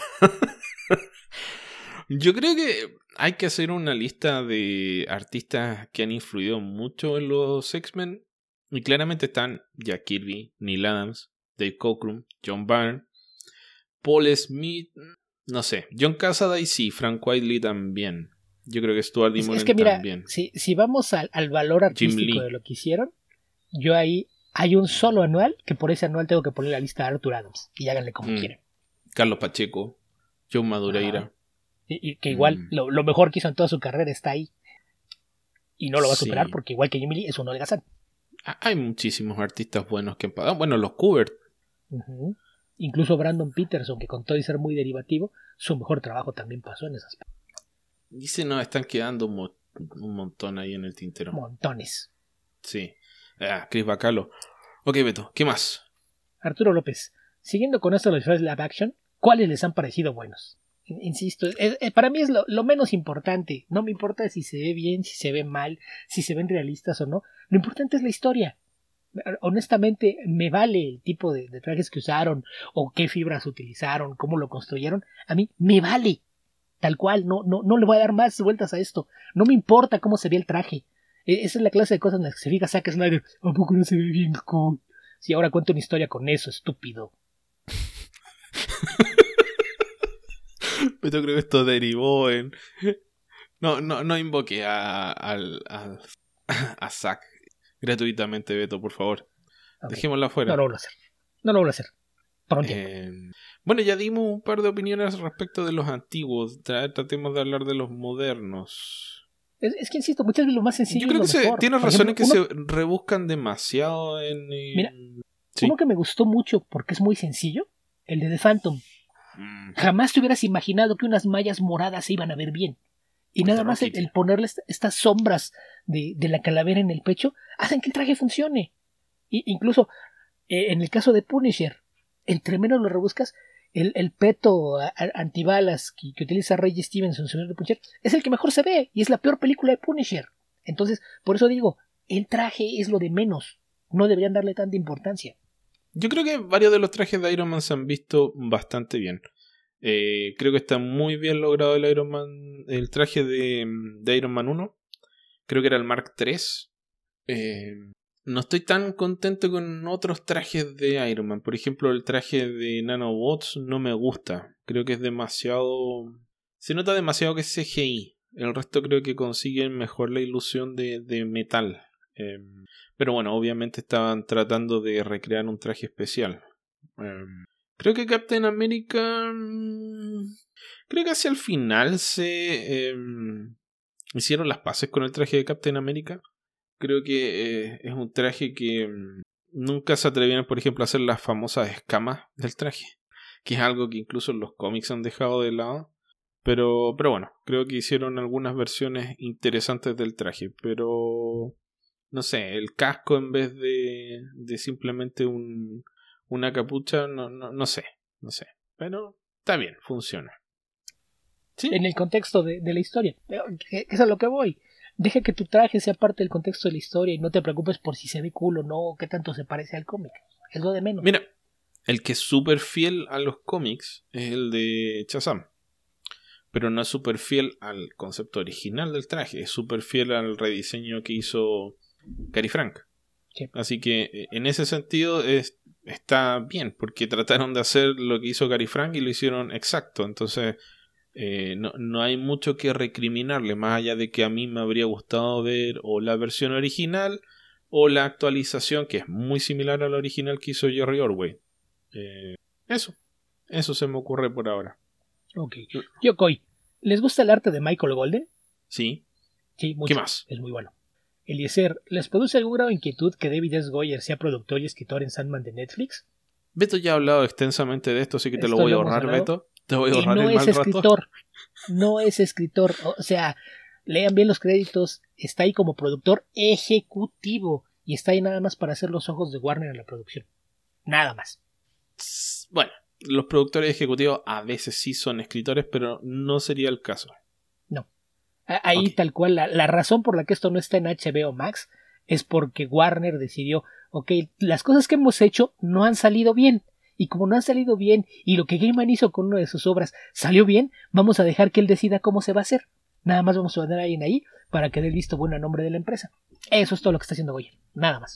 Yo creo que hay que hacer una lista de artistas que han influido mucho en los X-Men. Y claramente están Jack Kirby, Neil Adams, Dave Cockrum, John Byrne, Paul Smith, no sé, John Cassaday sí, Frank Whiteley también. Yo creo que Stuart Immonen es que mira, también. Si, si vamos al, al valor artístico de lo que hicieron, yo ahí hay un solo anual que por ese anual tengo que poner la lista de Arthur Adams y háganle como mm. quieren. Carlos Pacheco, John Madureira. Y, y que igual mm. lo, lo mejor que hizo en toda su carrera está ahí. Y no lo va a superar sí. porque igual que Jimmy Lee es un holgazán. Hay muchísimos artistas buenos que han pagado. Bueno, los Kubert. Uh-huh. Incluso Brandon Peterson, que con todo y ser muy derivativo, su mejor trabajo también pasó en ese aspecto. Y se nos están quedando un, mo- un montón ahí en el tintero. Montones. Sí. Ah, Chris Bacalo. Ok, Beto, ¿qué más? Arturo López. Siguiendo con esto de los live action, ¿cuáles les han parecido buenos? Insisto, es, es, para mí es lo, lo menos importante. No me importa si se ve bien, si se ve mal, si se ven realistas o no. Lo importante es la historia. Honestamente, me vale el tipo de, de trajes que usaron, o qué fibras utilizaron, cómo lo construyeron. A mí me vale. Tal cual, no, no, no le voy a dar más vueltas a esto. No me importa cómo se ve el traje. Esa es la clase de cosas en las que se fija Zack Snyder. ¿A poco no se ve bien cool? Si ahora cuento una historia con eso, estúpido. Pero creo que esto derivó en... No, no, no invoque a, a, a, a Zack gratuitamente, Beto, por favor. Okay. Dejémosla fuera. No lo vuelvo a hacer. No lo vuelvo a hacer. Por un eh, bueno, ya dimos un par de opiniones respecto de los antiguos. Tra- tratemos de hablar de los modernos. Es, es que insisto, muchas veces lo más sencillo Yo creo es que lo se, mejor. tienes Por razón ejemplo, en que uno, se rebuscan demasiado en... en... Mira, sí. uno que me gustó mucho porque es muy sencillo, el de The Phantom. Mm. Jamás te hubieras imaginado que unas mallas moradas se iban a ver bien. Y nada más el, el ponerle est- estas sombras de, de la calavera en el pecho hacen que el traje funcione. Y, incluso eh, en el caso de Punisher, entre menos lo rebuscas, el, el peto a, a, antibalas que, que utiliza Ray Stevenson, señor de Punisher, es el que mejor se ve y es la peor película de Punisher. Entonces, por eso digo, el traje es lo de menos. No deberían darle tanta importancia. Yo creo que varios de los trajes de Iron Man se han visto bastante bien. Eh, creo que está muy bien logrado el Iron Man, el traje de, de Iron Man uno. Creo que era el Mark tres. Eh, no estoy tan contento con otros trajes de Iron Man. Por ejemplo, el traje de Nanobots no me gusta. Creo que es demasiado... Se nota demasiado que es C G I. El resto creo que consiguen mejor la ilusión de, de metal. Eh, pero bueno, obviamente estaban tratando de recrear un traje especial. Eh, creo que Captain America... Creo que hacia el final se... Eh, hicieron las paces con el traje de Captain America. Creo que eh, es un traje que mm, nunca se atrevieron, por ejemplo, a hacer las famosas escamas del traje, que es algo que incluso en los cómics han dejado de lado. Pero, pero bueno, creo que hicieron algunas versiones interesantes del traje. Pero, no sé, el casco en vez de, de simplemente un, una capucha, no, no, no sé, no sé. Pero está bien, funciona. ¿Sí? En el contexto de, de la historia. Eso es a lo que voy. Deja que tu traje sea parte del contexto de la historia y no te preocupes por si se ve cool o no, o qué tanto se parece al cómic. Es lo de menos. Mira, el que es súper fiel a los cómics es el de Shazam. Pero no es súper fiel al concepto original del traje. Es súper fiel al rediseño que hizo Gary Frank. Sí. Así que en ese sentido es, está bien, porque trataron de hacer lo que hizo Gary Frank y lo hicieron exacto. Entonces eh, no, no hay mucho que recriminarle, más allá de que a mí me habría gustado ver o la versión original o la actualización, que es muy similar a la original que hizo Jerry Ordway. Eh, eso, eso se me ocurre por ahora. Ok. Yokoi, ¿les gusta el arte de Michael Golden? Sí. Sí, mucho. ¿Qué más? Es muy bueno. Eliezer, ¿les produce algún grado de inquietud que David S. Goyer sea productor y escritor en Sandman de Netflix? Beto ya ha hablado extensamente de esto, así que te Esto lo voy a lo hemos ahorrar, hablado. Beto. Te voy a Y ahorrar no el mal es rato. escritor. No es escritor. O sea, lean bien los créditos. Está ahí como productor ejecutivo. Y está ahí nada más para hacer los ojos de Warner en la producción. Nada más. Bueno, los productores ejecutivos a veces sí son escritores, pero no sería el caso. No. Ahí Okay. tal cual, la, la razón por la que esto no está en H B O Max es porque Warner decidió, ok, las cosas que hemos hecho no han salido bien. Y como no han salido bien y lo que Gaiman hizo con una de sus obras salió bien, vamos a dejar que él decida cómo se va a hacer. Nada más vamos a poner a alguien ahí para que dé el visto bueno a nombre de la empresa. Eso es todo lo que está haciendo Goyer. Nada más.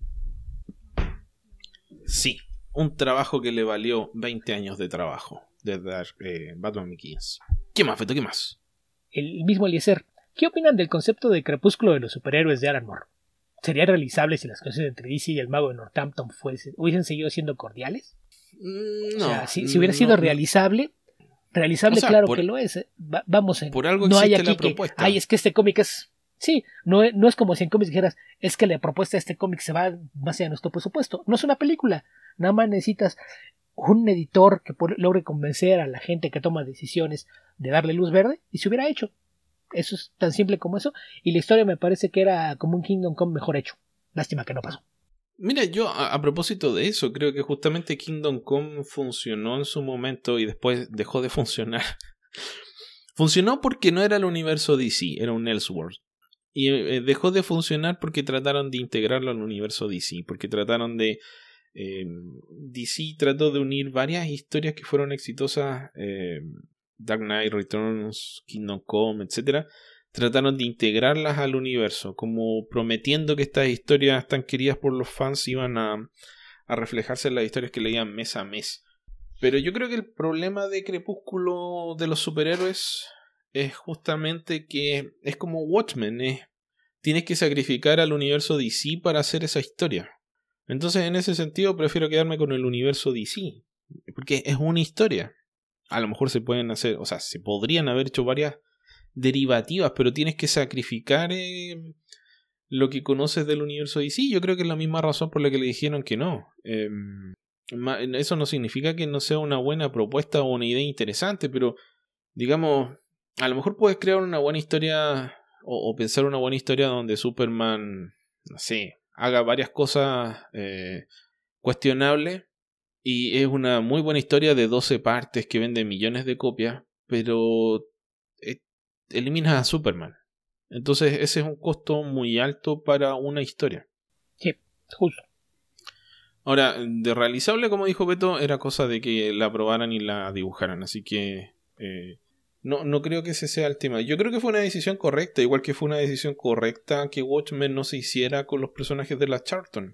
Sí, un trabajo que le valió veinte años de trabajo desde eh, Batman Begins. ¿Qué más, Beto? ¿Qué más? El mismo Eliezer, ¿qué opinan del concepto de crepúsculo de los superhéroes de Alan Moore? ¿Sería realizable si las cosas entre D C y el mago de Northampton fuesen, hubiesen seguido siendo cordiales? Mm, no. O sea, si, si hubiera sido no, realizable, realizable, o sea, claro por, que lo es. Va, vamos, en, por algo no hay existe aquí la propuesta. Que, ay, es que este cómic es... Sí, no, no es como si en cómics dijeras, es que la propuesta de este cómic se va más allá de nuestro presupuesto. No es una película. Nada más necesitas un editor que logre convencer a la gente que toma decisiones de darle luz verde y se hubiera hecho. Eso es tan simple como eso. Y la historia me parece que era como un Kingdom Come mejor hecho. Lástima que no pasó. Mira, yo a, a propósito de eso, creo que justamente Kingdom Come funcionó en su momento y después dejó de funcionar. Funcionó porque no era el universo D C, era un Elseworld. Y eh, dejó de funcionar porque trataron de integrarlo al universo D C, porque trataron de... Eh, D C trató de unir varias historias que fueron exitosas, eh, Dark Knight Returns, Kingdom Come, etcétera. Trataron de integrarlas al universo, como prometiendo que estas historias tan queridas por los fans iban a, a reflejarse en las historias que leían mes a mes. Pero yo creo que el problema de Crepúsculo de los superhéroes es justamente que es como Watchmen, es, tienes que sacrificar al universo D C para hacer esa historia. Entonces, en ese sentido, prefiero quedarme con el universo D C. Porque es una historia. A lo mejor se pueden hacer, o sea, se podrían haber hecho varias derivativas, pero tienes que sacrificar eh, lo que conoces del universo D C. Yo creo que es la misma razón por la que le dijeron que no. Eh, eso no significa que no sea una buena propuesta o una idea interesante, pero digamos, a lo mejor puedes crear una buena historia o, o pensar una buena historia donde Superman, no sé, haga varias cosas eh, cuestionables. Y es una muy buena historia de doce partes que vende millones de copias, pero eh, eliminas a Superman. Entonces ese es un costo muy alto para una historia. Sí, justo. Ahora, de realizable, como dijo Beto, era cosa de que la aprobaran y la dibujaran. Así que eh, no, no creo que ese sea el tema. Yo creo que fue una decisión correcta, igual que fue una decisión correcta que Watchmen no se hiciera con los personajes de la Charlton.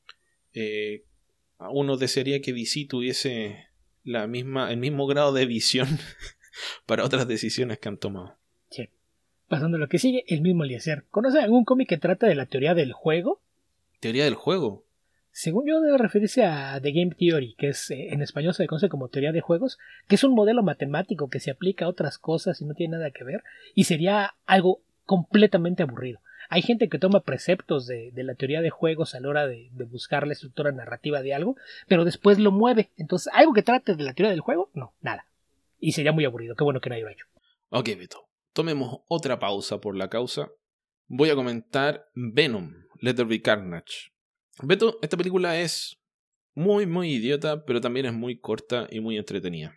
Eh... Uno desearía que D C tuviese la misma, el mismo grado de visión para otras decisiones que han tomado. Sí. Pasando a lo que sigue, el mismo Eliezer. ¿Conoce algún cómic que trata de la teoría del juego? ¿Teoría del juego? Según yo, debe referirse a The Game Theory, que es eh, en español se conoce como teoría de juegos, que es un modelo matemático que se aplica a otras cosas y no tiene nada que ver, y sería algo completamente aburrido. Hay gente que toma preceptos de, de la teoría de juegos a la hora de, de buscar la estructura narrativa de algo, pero después lo mueve. Entonces, algo que trate de la teoría del juego, no, nada. Y sería muy aburrido. Qué bueno que nadie lo ha hecho. Ok, Beto. Tomemos otra pausa por la causa. Voy a comentar Venom, Let There Be Carnage. Beto, esta película es muy, muy idiota, pero también es muy corta y muy entretenida.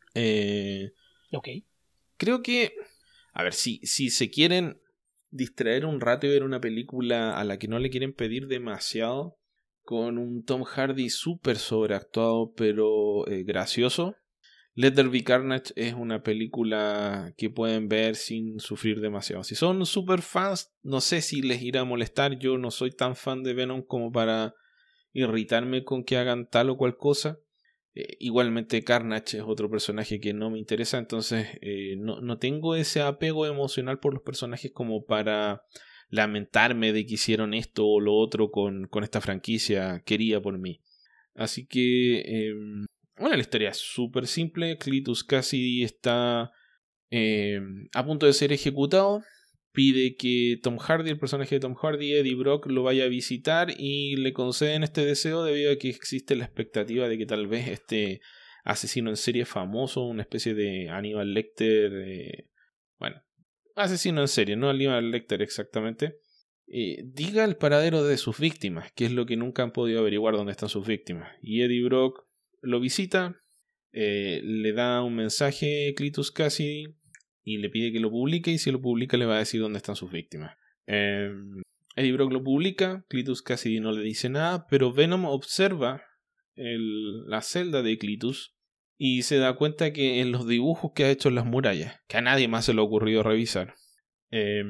Eh, ok. Creo que, a ver, si, si se quieren distraer un rato y ver una película a la que no le quieren pedir demasiado, con un Tom Hardy súper sobreactuado pero eh, gracioso, Let There Be Carnage es una película que pueden ver sin sufrir demasiado. Si son súper fans, no sé si les irá a molestar. Yo no soy tan fan de Venom como para irritarme con que hagan tal o cual cosa. Eh, igualmente Carnage es otro personaje que no me interesa, entonces eh, no, no tengo ese apego emocional por los personajes como para lamentarme de que hicieron esto o lo otro con, con esta franquicia querida por mí. Así que eh, bueno, la historia es súper simple. Cletus Cassidy está eh, a punto de ser ejecutado. Pide que Tom Hardy, el personaje de Tom Hardy, Eddie Brock, lo vaya a visitar y le conceden este deseo debido a que existe la expectativa de que tal vez este asesino en serie famoso, una especie de Hannibal Lecter, eh, bueno, asesino en serie, no Hannibal Lecter exactamente, eh, diga el paradero de sus víctimas, que es lo que nunca han podido averiguar dónde están sus víctimas. Y Eddie Brock lo visita, eh, le da un mensaje a Cletus Cassidy y le pide que lo publique, y si lo publica le va a decir dónde están sus víctimas. Eh, Eddie Brock lo publica, Cletus Cassidy no le dice nada, pero Venom observa el, la celda de Cletus y se da cuenta que en los dibujos que ha hecho en las murallas, que a nadie más se le ha ocurrido revisar, eh,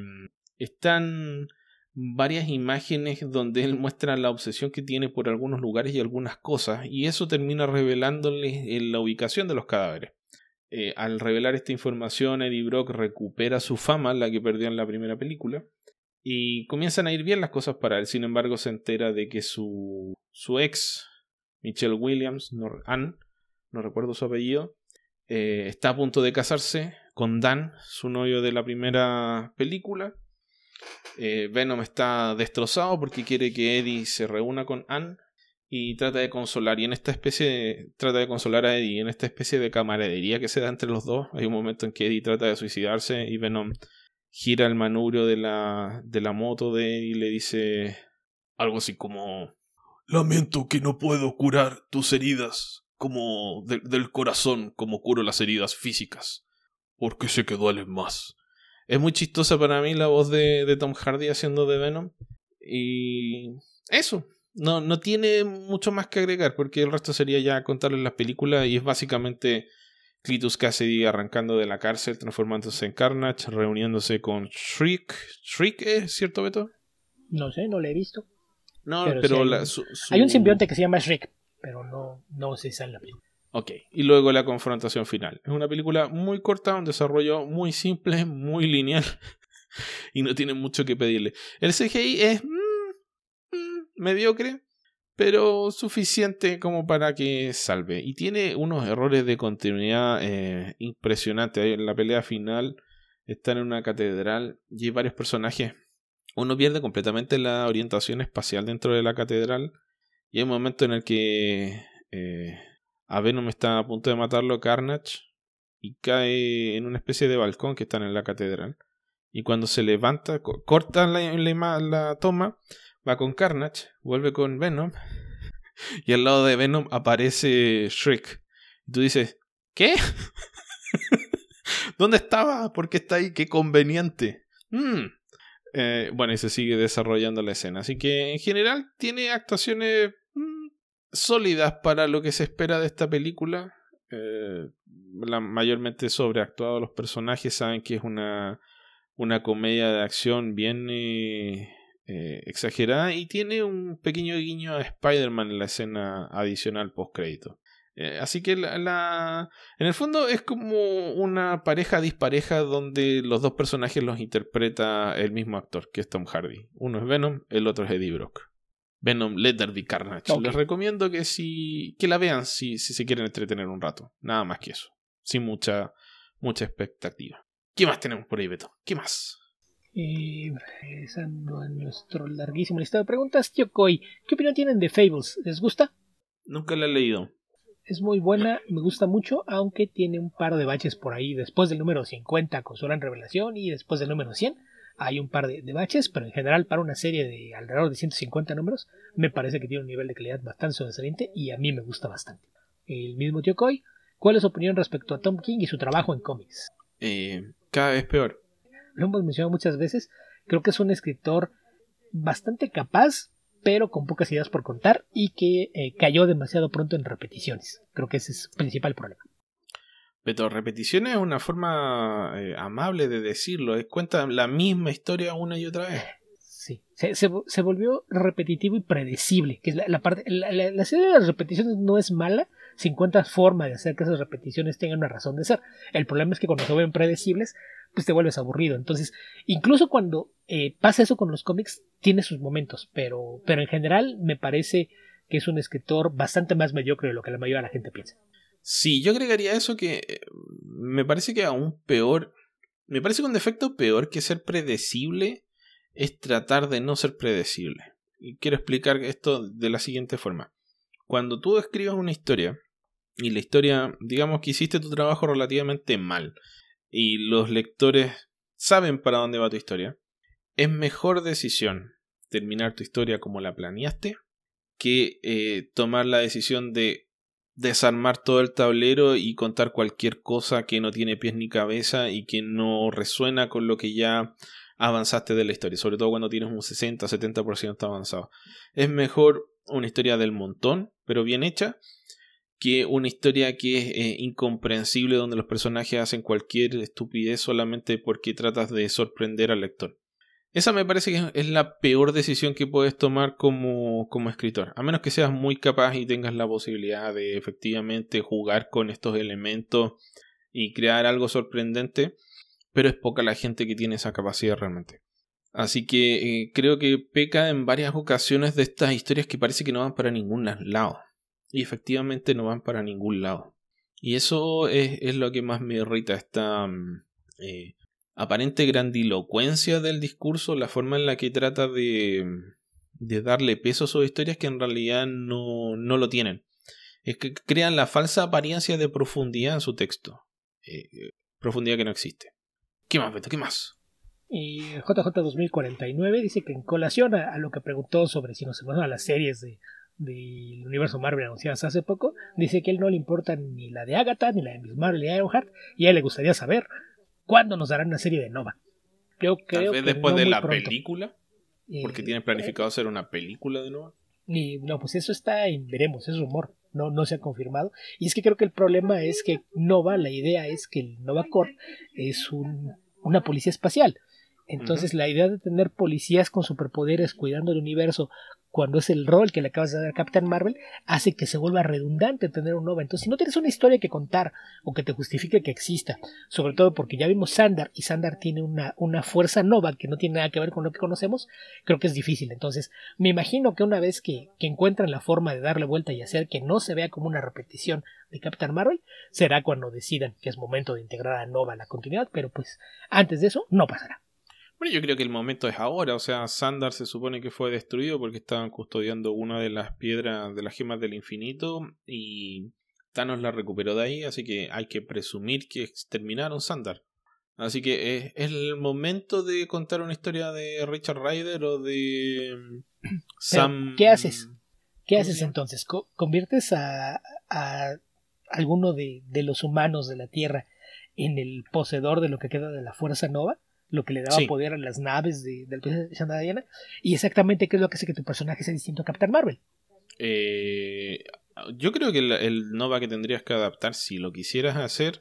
están varias imágenes donde él muestra la obsesión que tiene por algunos lugares y algunas cosas, y eso termina revelándole la ubicación de los cadáveres. Eh, al revelar esta información, Eddie Brock recupera su fama, la que perdió en la primera película, y comienzan a ir bien las cosas para él. Sin embargo, se entera de que su, su ex, Michelle Williams, no, Ann, no recuerdo su apellido, eh, está a punto de casarse con Dan, su novio de la primera película. Eh, Venom está destrozado porque quiere que Eddie se reúna con Ann y trata de consolar, y en esta especie de, trata de consolar a Eddie en esta especie de camaradería que se da entre los dos. Hay un momento en que Eddie trata de suicidarse y Venom gira el manubrio de la, de la moto de Eddie y le dice algo así como: lamento que no puedo curar tus heridas como de, del corazón como curo las heridas físicas, porque sé que duelen más. Es muy chistosa para mí la voz de, de Tom Hardy haciendo de Venom, y eso. No, no tiene mucho más que agregar, porque el resto sería ya contarles las películas, y es básicamente Cletus Cassidy arrancando de la cárcel, transformándose en Carnage, reuniéndose con Shriek. ¿Shriek es cierto, Beto? No sé, no lo he visto. No, pero, pero sí hay, la, un, su, su... hay un simbionte que se llama Shriek, pero no, no se sale la película. Ok, y luego la confrontación final. Es una película muy corta, un desarrollo muy simple, muy lineal, y no tiene mucho que pedirle. El C G I es mmm, mmm, mediocre, pero suficiente como para que salve. Y tiene unos errores de continuidad eh, impresionantes. En la pelea final están en una catedral y hay varios personajes. Uno pierde completamente la orientación espacial dentro de la catedral y hay un momento en el que eh, a Venom está a punto de matarlo Carnage y cae en una especie de balcón que están en la catedral. Y cuando se levanta, co- corta la, la, la toma, va con Carnage, vuelve con Venom y al lado de Venom aparece Shriek. Y tú dices, ¿qué? ¿Dónde estaba? ¿Por qué está ahí? ¡Qué conveniente! Mm. Eh, bueno, y se sigue desarrollando la escena. Así que en general tiene actuaciones mm, sólidas para lo que se espera de esta película. Eh, la, mayormente sobreactuados los personajes. Saben que es una, una comedia de acción bien eh, eh, exagerada. Y tiene un pequeño guiño a Spider-Man en la escena adicional post-crédito. Eh, así que la, la en el fondo es como una pareja dispareja donde los dos personajes los interpreta el mismo actor, que es Tom Hardy. Uno es Venom, el otro es Eddie Brock. Venom, Let There Be Carnage. Okay. Les recomiendo que si que la vean si, si se quieren entretener un rato. Nada más que eso. Sin mucha, mucha expectativa. ¿Qué más tenemos por ahí, Beto? ¿Qué más? Y regresando a nuestro larguísimo listado de preguntas, tío Coy, ¿qué opinión tienen de Fables? ¿Les gusta? Nunca la he leído. Es muy buena, me gusta mucho, aunque tiene un par de baches por ahí. Después del número cincuenta con su gran revelación y después del número cien hay un par de, de baches, pero en general para una serie de alrededor de ciento cincuenta números me parece que tiene un nivel de calidad bastante sobresaliente y a mí me gusta bastante. El mismo tío Coy, ¿cuál es su opinión respecto a Tom King y su trabajo en cómics? Eh, cada vez peor. Lo hemos mencionado muchas veces, creo que es un escritor bastante capaz, pero con pocas ideas por contar y que eh, cayó demasiado pronto en repeticiones. Creo que ese es el principal problema. Pero repeticiones es una forma eh, amable de decirlo. Es cuenta la misma historia una y otra vez. Sí, se, se, se volvió repetitivo y predecible. Que es la, la, parte, la, la, la serie de las repeticiones no es mala si encuentras forma de hacer que esas repeticiones tengan una razón de ser. El problema es que cuando se vuelven predecibles, pues te vuelves aburrido. Entonces, incluso cuando eh, pasa eso con los cómics, tiene sus momentos, pero, pero en general me parece que es un escritor bastante más mediocre de lo que la mayoría de la gente piensa. Sí, yo agregaría eso que eh, me parece que aún peor, me parece que un defecto peor que ser predecible es tratar de no ser predecible. Y quiero explicar esto de la siguiente forma. Cuando tú escribas una historia y la historia, digamos que hiciste tu trabajo relativamente mal y los lectores saben para dónde va tu historia, es mejor decisión terminar tu historia como la planeaste que eh, tomar la decisión de desarmar todo el tablero y contar cualquier cosa que no tiene pies ni cabeza y que no resuena con lo que ya avanzaste de la historia, sobre todo cuando tienes un sesenta a setenta por ciento avanzado. Es mejor una historia del montón, pero bien hecha, que una historia que es eh, incomprensible, donde los personajes hacen cualquier estupidez solamente porque tratas de sorprender al lector. Esa me parece que es la peor decisión que puedes tomar como, como escritor. A menos que seas muy capaz y tengas la posibilidad de efectivamente jugar con estos elementos y crear algo sorprendente. Pero es poca la gente que tiene esa capacidad realmente. Así que eh, creo que peca en varias ocasiones de estas historias que parece que no van para ningún lado. Y efectivamente no van para ningún lado. Y eso es, es lo que más me irrita. Esta... Eh, aparente grandilocuencia del discurso, la forma en la que trata de, de darle peso a sus historias que en realidad no, no lo tienen. Es que crean la falsa apariencia de profundidad en su texto. Eh, profundidad que no existe. ¿Qué más, Beto? ¿Qué más? Y J J dos mil cuarenta y nueve dice que en colación a, a lo que preguntó sobre si nos van a las series de del universo Marvel anunciadas hace poco, dice que a él no le importa ni la de Agatha, ni la de Miss Marvel y Ironheart, y a él le gustaría saber ¿cuándo nos darán una serie de Nova? Yo creo Tal vez que después no de muy la pronto. película. Porque Eh, tienen planificado hacer una película de Nova. Y no, pues eso está en veremos, es rumor, no, no se ha confirmado. Y es que creo que el problema es que Nova, la idea es que el Nova Corps es un, una policía espacial. Entonces uh-huh. la idea de tener policías con superpoderes cuidando el universo cuando es el rol que le acabas de dar a Captain Marvel hace que se vuelva redundante tener un Nova. Entonces si no tienes una historia que contar o que te justifique que exista, sobre todo porque ya vimos Sandar y Sandar tiene una, una fuerza Nova que no tiene nada que ver con lo que conocemos, creo que es difícil. Entonces me imagino que una vez que, que encuentran la forma de darle vuelta y hacer que no se vea como una repetición de Captain Marvel, será cuando decidan que es momento de integrar a Nova a la continuidad, pero pues antes de eso no pasará. Bueno, yo creo que el momento es ahora, o sea, Sandar se supone que fue destruido porque estaban custodiando una de las piedras de las gemas del infinito y Thanos la recuperó de ahí, así que hay que presumir que exterminaron Sandar. Así que es, es el momento de contar una historia de Richard Rider o de Sam... ¿Qué haces? ¿Qué haces entonces? ¿Conviertes a, a alguno de, de los humanos de la Tierra en el poseedor de lo que queda de la Fuerza Nova? Lo que le daba sí. poder a las naves de, del princesa Sandariana, y exactamente qué es lo que hace que tu personaje sea distinto a Captain Marvel. Eh, yo creo que el, el Nova que tendrías que adaptar, si lo quisieras hacer,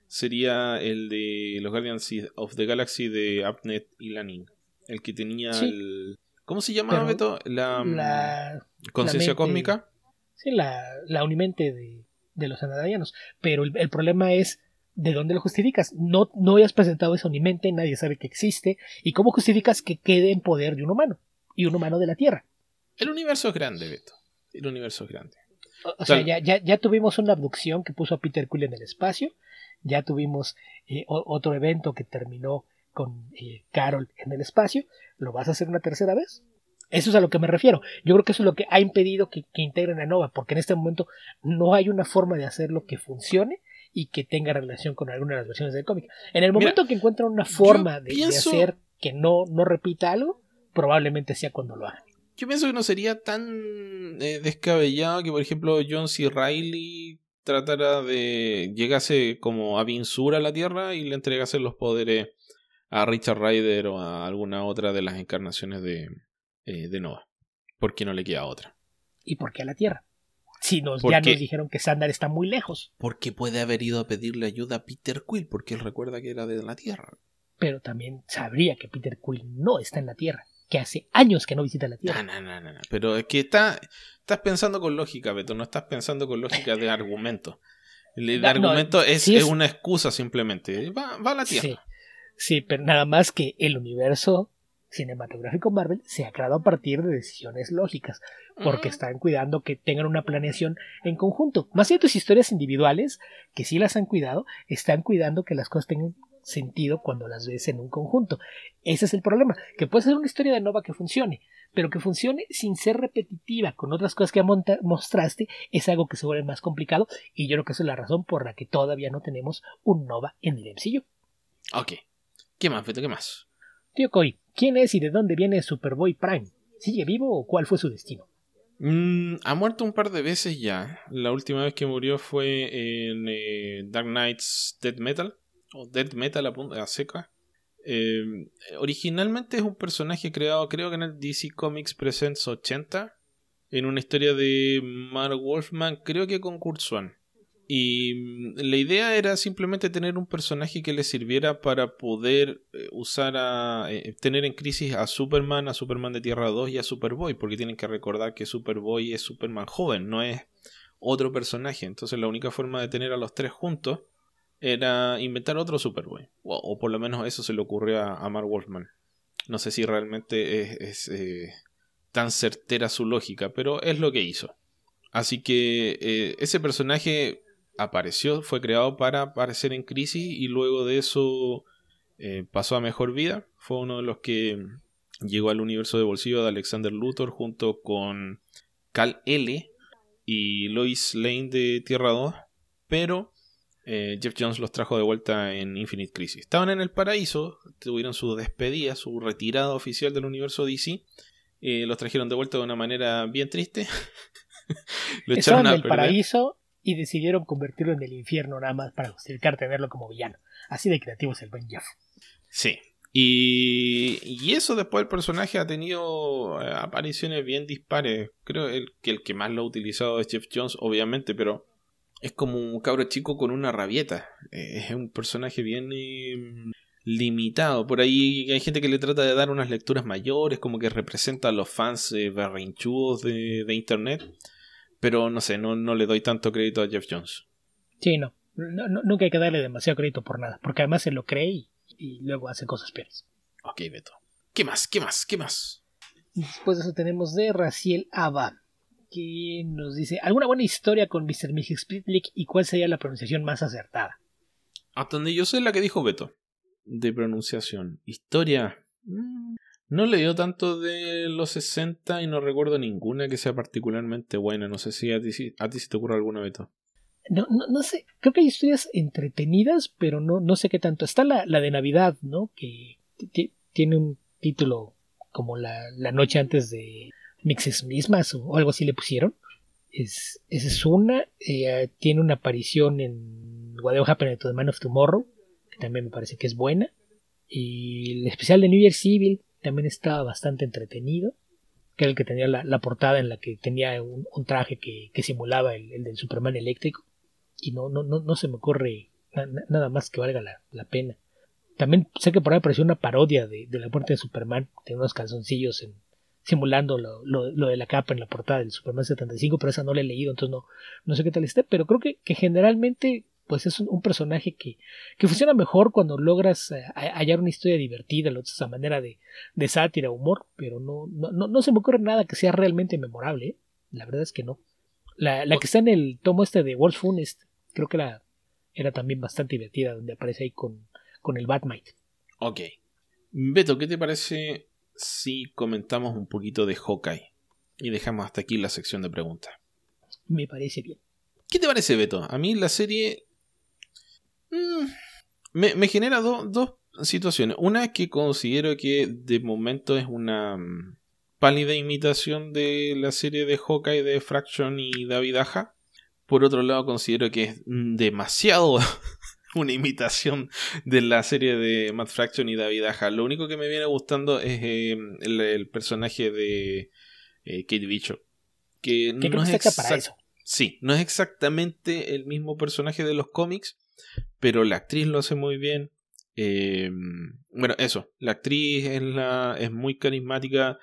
sería el de los Guardians of the Galaxy de Abnett y Lanning. El que tenía sí. el... ¿Cómo se llamaba, Beto? La, la conciencia la cósmica. Sí, la, la unimente de, de los Sandarianos. Pero el, el problema es ¿de dónde lo justificas? No, no hayas presentado esa unimente, nadie sabe que existe. ¿Y cómo justificas que quede en poder de un humano? Y un humano de la Tierra. El universo es grande, Beto. El universo es grande. O, o sea, ya, ya, ya tuvimos una abducción que puso a Peter Quill en el espacio. Ya tuvimos eh, o, otro evento que terminó con eh, Carol en el espacio. ¿Lo vas a hacer una tercera vez? Eso es a lo que me refiero. Yo creo que eso es lo que ha impedido que, que integren a Nova. Porque en este momento no hay una forma de hacerlo que funcione y que tenga relación con alguna de las versiones del cómic. En el momento Mira, que encuentran una forma de, pienso, de hacer que no, no repita algo, probablemente sea cuando lo hagan. Yo pienso que no sería tan eh, descabellado que, por ejemplo, John C. Reilly tratara de... llegase como a Vinsura a la Tierra y le entregase los poderes a Richard Rider o a alguna otra de las encarnaciones de, eh, de Nova. Porque no le queda otra. ¿Y por qué a la Tierra? Si nos, ya nos dijeron que Sandar está muy lejos. Porque puede haber ido a pedirle ayuda a Peter Quill, porque él recuerda que era de la Tierra. Pero también sabría que Peter Quill no está en la Tierra, que hace años que no visita la Tierra. No, no, no, no. Pero es que está, estás pensando con lógica, Beto, no estás pensando con lógica de argumento. El, el no, argumento no, es, sí es, es una excusa simplemente. Va, va a la Tierra. Sí, sí, pero nada más que el universo cinematográfico Marvel se ha creado a partir de decisiones lógicas, porque mm. están cuidando que tengan una planeación en conjunto. Más allá de tus historias individuales, que sí las han cuidado, están cuidando que las cosas tengan sentido cuando las ves en un conjunto. Ese es el problema, que puede ser una historia de Nova que funcione, pero que funcione sin ser repetitiva con otras cosas que monta- mostraste, es algo que se vuelve más complicado, y yo creo que esa es la razón por la que todavía no tenemos un Nova en el M C U. Ok. ¿Qué más, Beto? ¿Qué más? Tío Coy, ¿quién es y de dónde viene Superboy Prime? ¿Sigue vivo o cuál fue su destino? Mm, ha muerto un par de veces ya. La última vez que murió fue en eh, Dark Knight's Death Metal, o Death Metal a, punta, a seca. Eh, originalmente es un personaje creado, creo que en el D C Comics Presents ochenta, en una historia de Mark Wolfman, creo que con Kurt Swan. Y la idea era simplemente tener un personaje que le sirviera para poder eh, usar a eh, tener en crisis a Superman, a Superman de Tierra dos y a Superboy, porque tienen que recordar que Superboy es Superman joven, no es otro personaje. Entonces la única forma de tener a los tres juntos era inventar otro Superboy, o, o por lo menos eso se le ocurrió a, a Mark Wolfman. No sé si realmente es, es eh, tan certera su lógica, pero es lo que hizo. Así que eh, ese personaje apareció, fue creado para aparecer en Crisis y luego de eso eh, pasó a mejor vida. Fue uno de los que llegó al universo de bolsillo de Alexander Luthor junto con Kal-El y Lois Lane de Tierra dos, pero eh, Jeff Jones los trajo de vuelta en Infinite Crisis. Estaban en el paraíso, tuvieron su despedida, su retirada oficial del universo D C. Eh, los trajeron de vuelta de una manera bien triste. Lo echaron en el paraíso y decidieron convertirlo en el infierno nada más para justificar tenerlo como villano. Así de creativo es el buen Jeff. Sí. Y, y eso después el personaje ha tenido eh, apariciones bien dispares. Creo el, que el que más lo ha utilizado es Jeff Jones, obviamente, pero es como un cabro chico con una rabieta. Eh, es un personaje bien eh, limitado. Por ahí hay gente que le trata de dar unas lecturas mayores, como que representa a los fans eh, berrinchudos de, de internet. Pero no sé, no, no le doy tanto crédito a Jeff Jones. Sí, no. No, no. Nunca hay que darle demasiado crédito por nada, porque además se lo cree y, y luego hace cosas peores. Ok, Beto. ¿Qué más? ¿Qué más? ¿Qué más? Después de eso tenemos de Raciel Aba, que nos dice: ¿alguna buena historia con mister Mxyzptlk y cuál sería la pronunciación más acertada? Hasta donde yo sé la que dijo Beto. De pronunciación. Historia. Mmm, no le dio tanto de los sesenta y no recuerdo ninguna que sea particularmente buena. No sé si a ti, a ti se te ocurre alguna, Beto. No, no, no sé, creo que hay historias entretenidas, pero no, no sé qué tanto. Está la, la de Navidad, ¿no? Que t- tiene un título como la, la noche antes de Mixesmismas o algo así le pusieron. Es, esa es una. Eh, tiene una aparición en What Happened to the Man of Tomorrow, que también me parece que es buena. Y el especial de New Year's Evil también estaba bastante entretenido, que era el que tenía la, la portada en la que tenía un, un traje que, que simulaba el, el del Superman eléctrico. Y no, no, no, no se me ocurre na, nada más que valga la, la pena. También sé que por ahí apareció una parodia de, de la muerte de Superman, tiene unos calzoncillos en, simulando lo, lo, lo de la capa en la portada del Superman setenta y cinco, pero esa no la he leído, entonces no, no sé qué tal esté, pero creo que, que generalmente pues es un, un personaje que, que funciona mejor cuando logras eh, hallar una historia divertida, lo haces a manera de, de sátira, humor, pero no, no, no, no se me ocurre nada que sea realmente memorable, ¿eh? La verdad es que no. La, la que está en el tomo este de World's Funest, creo que era, era también bastante divertida, donde aparece ahí con, con el Batmite. Ok. Beto, ¿qué te parece si comentamos un poquito de Hawkeye? Y dejamos hasta aquí la sección de preguntas. Me parece bien. ¿Qué te parece, Beto? A mí la serie mmm, me, me genera do, dos situaciones. Una es que considero que de momento es una um, pálida imitación de la serie de Hawkeye de Fraction y David Aja. Por otro lado, considero que es demasiado una imitación de la serie de Matt Fraction y David Aja. Lo único que me viene gustando es eh, el, el personaje de eh, Kate Bishop. Que ¿Qué no creo que es está hecha para exact... eso? Sí, no es exactamente el mismo personaje de los cómics, pero la actriz lo hace muy bien. Eh, bueno, eso, la actriz es, la, es muy carismática,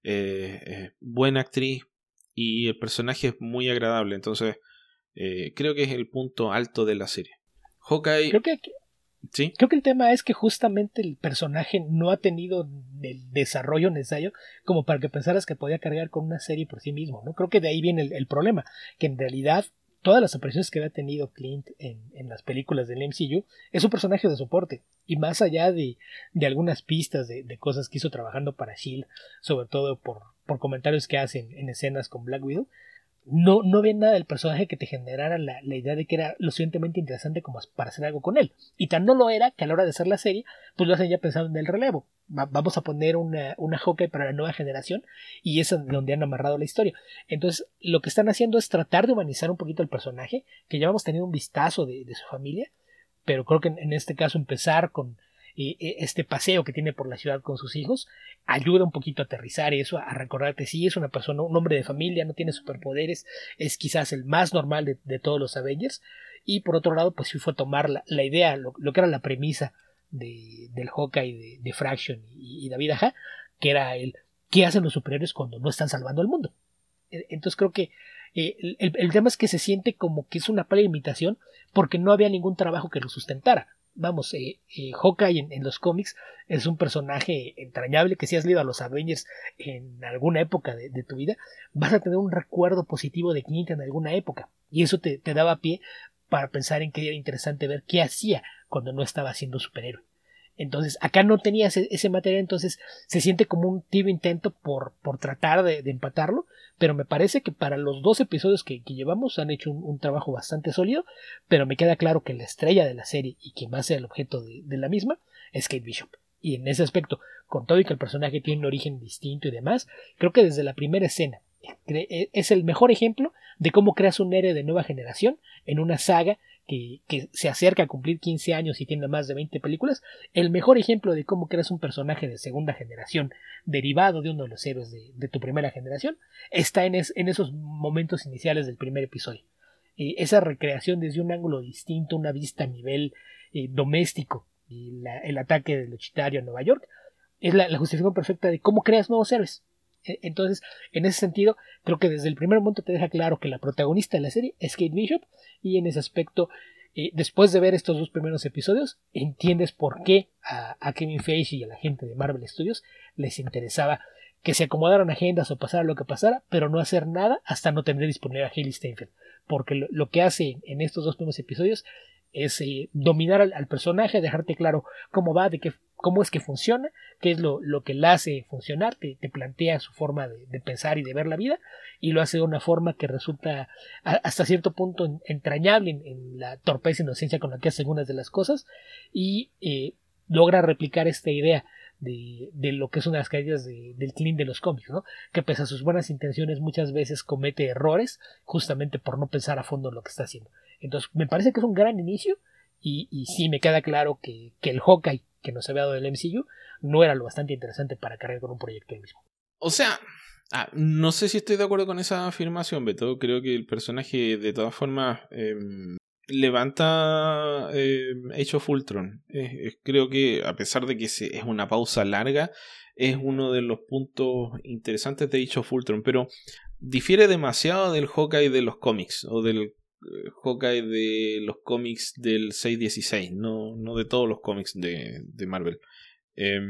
eh, es buena actriz y el personaje es muy agradable. Entonces, eh, creo que es el punto alto de la serie. Hawkeye, Creo que, ¿sí? creo que el tema es que justamente el personaje no ha tenido el desarrollo necesario como para que pensaras que podía cargar con una serie por sí mismo, ¿no? Creo que de ahí viene el, el problema, que en realidad todas las apariciones que había tenido Clint en, en las películas del M C U es un personaje de soporte, y más allá de, de algunas pistas de, de cosas que hizo trabajando para Shield, sobre todo por, por comentarios que hacen en escenas con Black Widow, no, no había nada del personaje que te generara la, la idea de que era lo suficientemente interesante como para hacer algo con él. Y tan no lo era que a la hora de hacer la serie, pues lo hacen ya pensando en el relevo. Va, vamos a poner una, una Hawkeye para la nueva generación, y es donde han amarrado la historia. Entonces, lo que están haciendo es tratar de humanizar un poquito el personaje, que ya hemos tenido un vistazo de, de su familia, pero creo que en, en este caso empezar con eh, este paseo que tiene por la ciudad con sus hijos ayuda un poquito a aterrizar eso, a recordar que sí es una persona, un hombre de familia, no tiene superpoderes, es quizás el más normal de, de todos los Avengers. Y por otro lado, pues sí fue tomar la, la idea, lo, lo que era la premisa de, del Hawkeye de, de Fraction y, y David Aja, que era el ¿qué hacen los superhéroes cuando no están salvando al mundo? Entonces creo que eh, el, el tema es que se siente como que es una pálida imitación porque no había ningún trabajo que lo sustentara. Vamos, eh, eh, Hawkeye en, en los cómics es un personaje entrañable que si has leído a los Avengers en alguna época de, de tu vida, vas a tener un recuerdo positivo de Clint en alguna época, y eso te, te daba pie para pensar en que era interesante ver qué hacía cuando no estaba siendo superhéroe. Entonces, acá no tenía ese, ese material, entonces se siente como un tibio intento por, por tratar de, de empatarlo, pero me parece que para los dos episodios que, que llevamos han hecho un, un trabajo bastante sólido, pero me queda claro que la estrella de la serie y quien va a ser el objeto de, de la misma es Kate Bishop. Y en ese aspecto, con todo y que el personaje tiene un origen distinto y demás, creo que desde la primera escena es el mejor ejemplo de cómo creas un héroe de nueva generación en una saga que, que se acerca a cumplir quince años y tiene más de veinte películas. El mejor ejemplo de cómo creas un personaje de segunda generación derivado de uno de los héroes de, de tu primera generación está en, es, en esos momentos iniciales del primer episodio. Eh, esa recreación desde un ángulo distinto, una vista a nivel eh, doméstico y la, el ataque del Ochitario a Nueva York, es la, la justificación perfecta de cómo creas nuevos héroes. Entonces, en ese sentido, creo que desde el primer momento te deja claro que la protagonista de la serie es Kate Bishop, y en ese aspecto, eh, después de ver estos dos primeros episodios, entiendes por qué a, a Kevin Feige y a la gente de Marvel Studios les interesaba que se acomodaran agendas o pasara lo que pasara, pero no hacer nada hasta no tener disponible a Hailee Steinfeld, porque lo, lo que hace en estos dos primeros episodios es eh, dominar al, al personaje, dejarte claro cómo va, de qué, cómo es que funciona, qué es lo, lo que la hace funcionar, te, te plantea su forma de, de pensar y de ver la vida, y lo hace de una forma que resulta a, hasta cierto punto entrañable en, en la torpeza e inocencia con la que hace algunas de las cosas, y eh, logra replicar esta idea de, de lo que es una de las caídas de, del clean de los cómics, ¿no? Que pese a sus buenas intenciones muchas veces comete errores justamente por no pensar a fondo en lo que está haciendo. Entonces me parece que es un gran inicio, y, y sí me queda claro que, que el Hawkeye que nos había dado del M C U no era lo bastante interesante para cargar con un proyecto ahí mismo. O sea, ah, no sé si estoy de acuerdo con esa afirmación, Beto. Creo que el personaje de todas formas eh, levanta eh, Age of Ultron. Eh, eh, creo que a pesar de que se, es una pausa larga, es uno de los puntos interesantes de Age of Ultron, pero difiere demasiado del Hawkeye de los cómics o del Hawkeye de los cómics del seis dieciséis, no, no de todos los cómics de, de Marvel. Eh,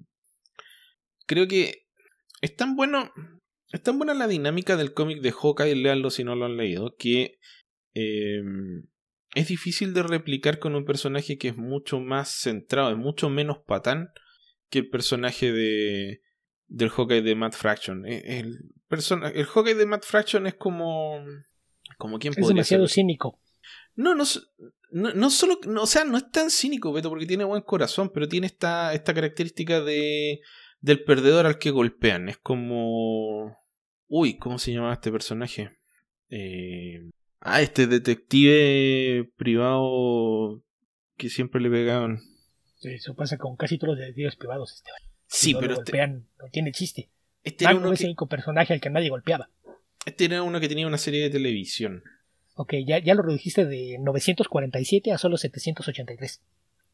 creo que es tan bueno, es tan buena la dinámica del cómic de Hawkeye, léanlo si no lo han leído, que eh, es difícil de replicar con un personaje que es mucho más centrado, es mucho menos patán que el personaje de del Hawkeye de Matt Fraction. El, persona, el Hawkeye de Matt Fraction es como... como quién es demasiado ser? cínico. No, no, no, no solo, no, o sea, no es tan cínico, Beto, porque tiene buen corazón, pero tiene esta, esta característica de del perdedor al que golpean. Es como... Uy, ¿cómo se llamaba este personaje? Eh... Ah, este detective privado que siempre le pegaban. Eso pasa con casi todos los detectives privados, Esteban. Si Sí, no pero lo este... golpean, no tiene chiste. Este era Magnum uno es que... el único personaje al que nadie golpeaba. Este era uno que tenía una serie de televisión. Ok, ya, ya lo redujiste de novecientos cuarenta y siete a solo setecientos ochenta y tres.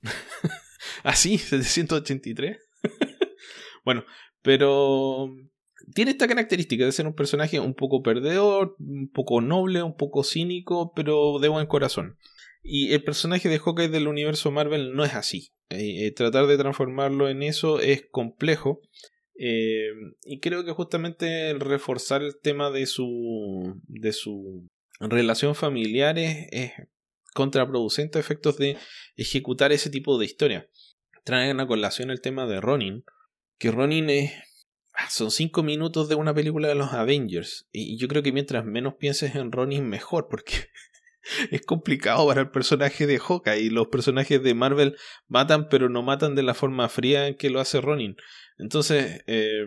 ¿Ah, sí? ¿setecientos ochenta y tres? Bueno, pero tiene esta característica de ser un personaje un poco perdedor, un poco noble, un poco cínico, pero de buen corazón. Y el personaje de Hawkeye del universo Marvel no es así. Eh, eh, tratar de transformarlo en eso es complejo. Eh, y creo que justamente el reforzar el tema de su, de su relación familiar es, es contraproducente a efectos de ejecutar ese tipo de historia. Traen a colación el tema de Ronin, que Ronin es, son cinco minutos de una película de los Avengers, y yo creo que mientras menos pienses en Ronin mejor, porque es complicado para el personaje de Hawkeye, y los personajes de Marvel matan, pero no matan de la forma fría en que lo hace Ronin. Entonces eh,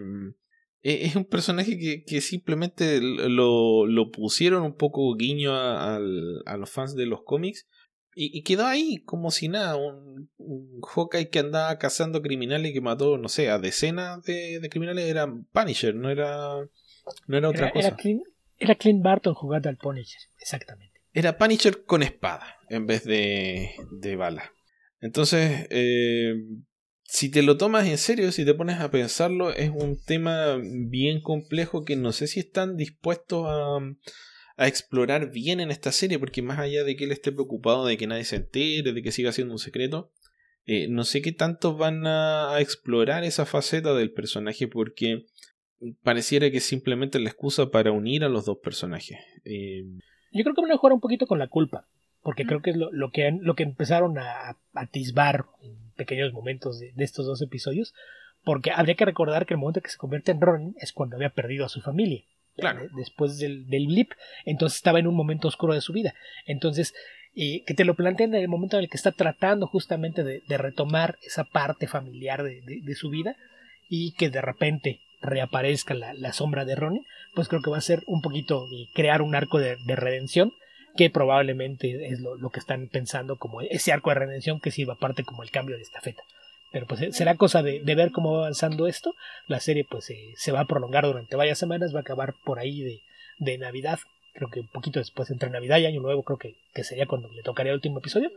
es un personaje que, que simplemente lo, lo pusieron un poco guiño a, a, a los fans de los cómics, y, y quedó ahí como si nada, un, un Hawkeye que andaba cazando criminales y que mató, no sé, a decenas de, de criminales. Era Punisher, no era, no era otra era, cosa. Era Clint, era Clint Barton jugando al Punisher, exactamente. Era Punisher con espada en vez de, de bala. Entonces, eh, si te lo tomas en serio, si te pones a pensarlo, es un tema bien complejo que no sé si están dispuestos a, a explorar bien en esta serie, porque más allá de que él esté preocupado de que nadie se entere, de que siga siendo un secreto, eh, no sé qué tanto van a, a explorar esa faceta del personaje, porque pareciera que es simplemente la excusa para unir a los dos personajes. Eh, Yo creo que van a jugar un poquito con la culpa, porque creo que es lo, lo, que, lo que empezaron a atisbar en pequeños momentos de, de estos dos episodios, porque habría que recordar que el momento que se convierte en Ronin es cuando había perdido a su familia. Claro. Después del, del blip, entonces estaba en un momento oscuro de su vida. Entonces, eh, que te lo planteen en el momento en el que está tratando justamente de, de retomar esa parte familiar de, de, de su vida, y que de repente reaparezca la, la sombra de Ronin, pues creo que va a ser un poquito eh, crear un arco de, de redención, que probablemente es lo, lo que están pensando como ese arco de redención que sirva aparte como el cambio de estafeta. Pero pues será cosa de, de ver cómo va avanzando esto. La serie pues eh, se va a prolongar durante varias semanas, va a acabar por ahí de, de Navidad, creo que un poquito después, entre Navidad y Año Nuevo, creo que, que sería cuando le tocaría el último episodio.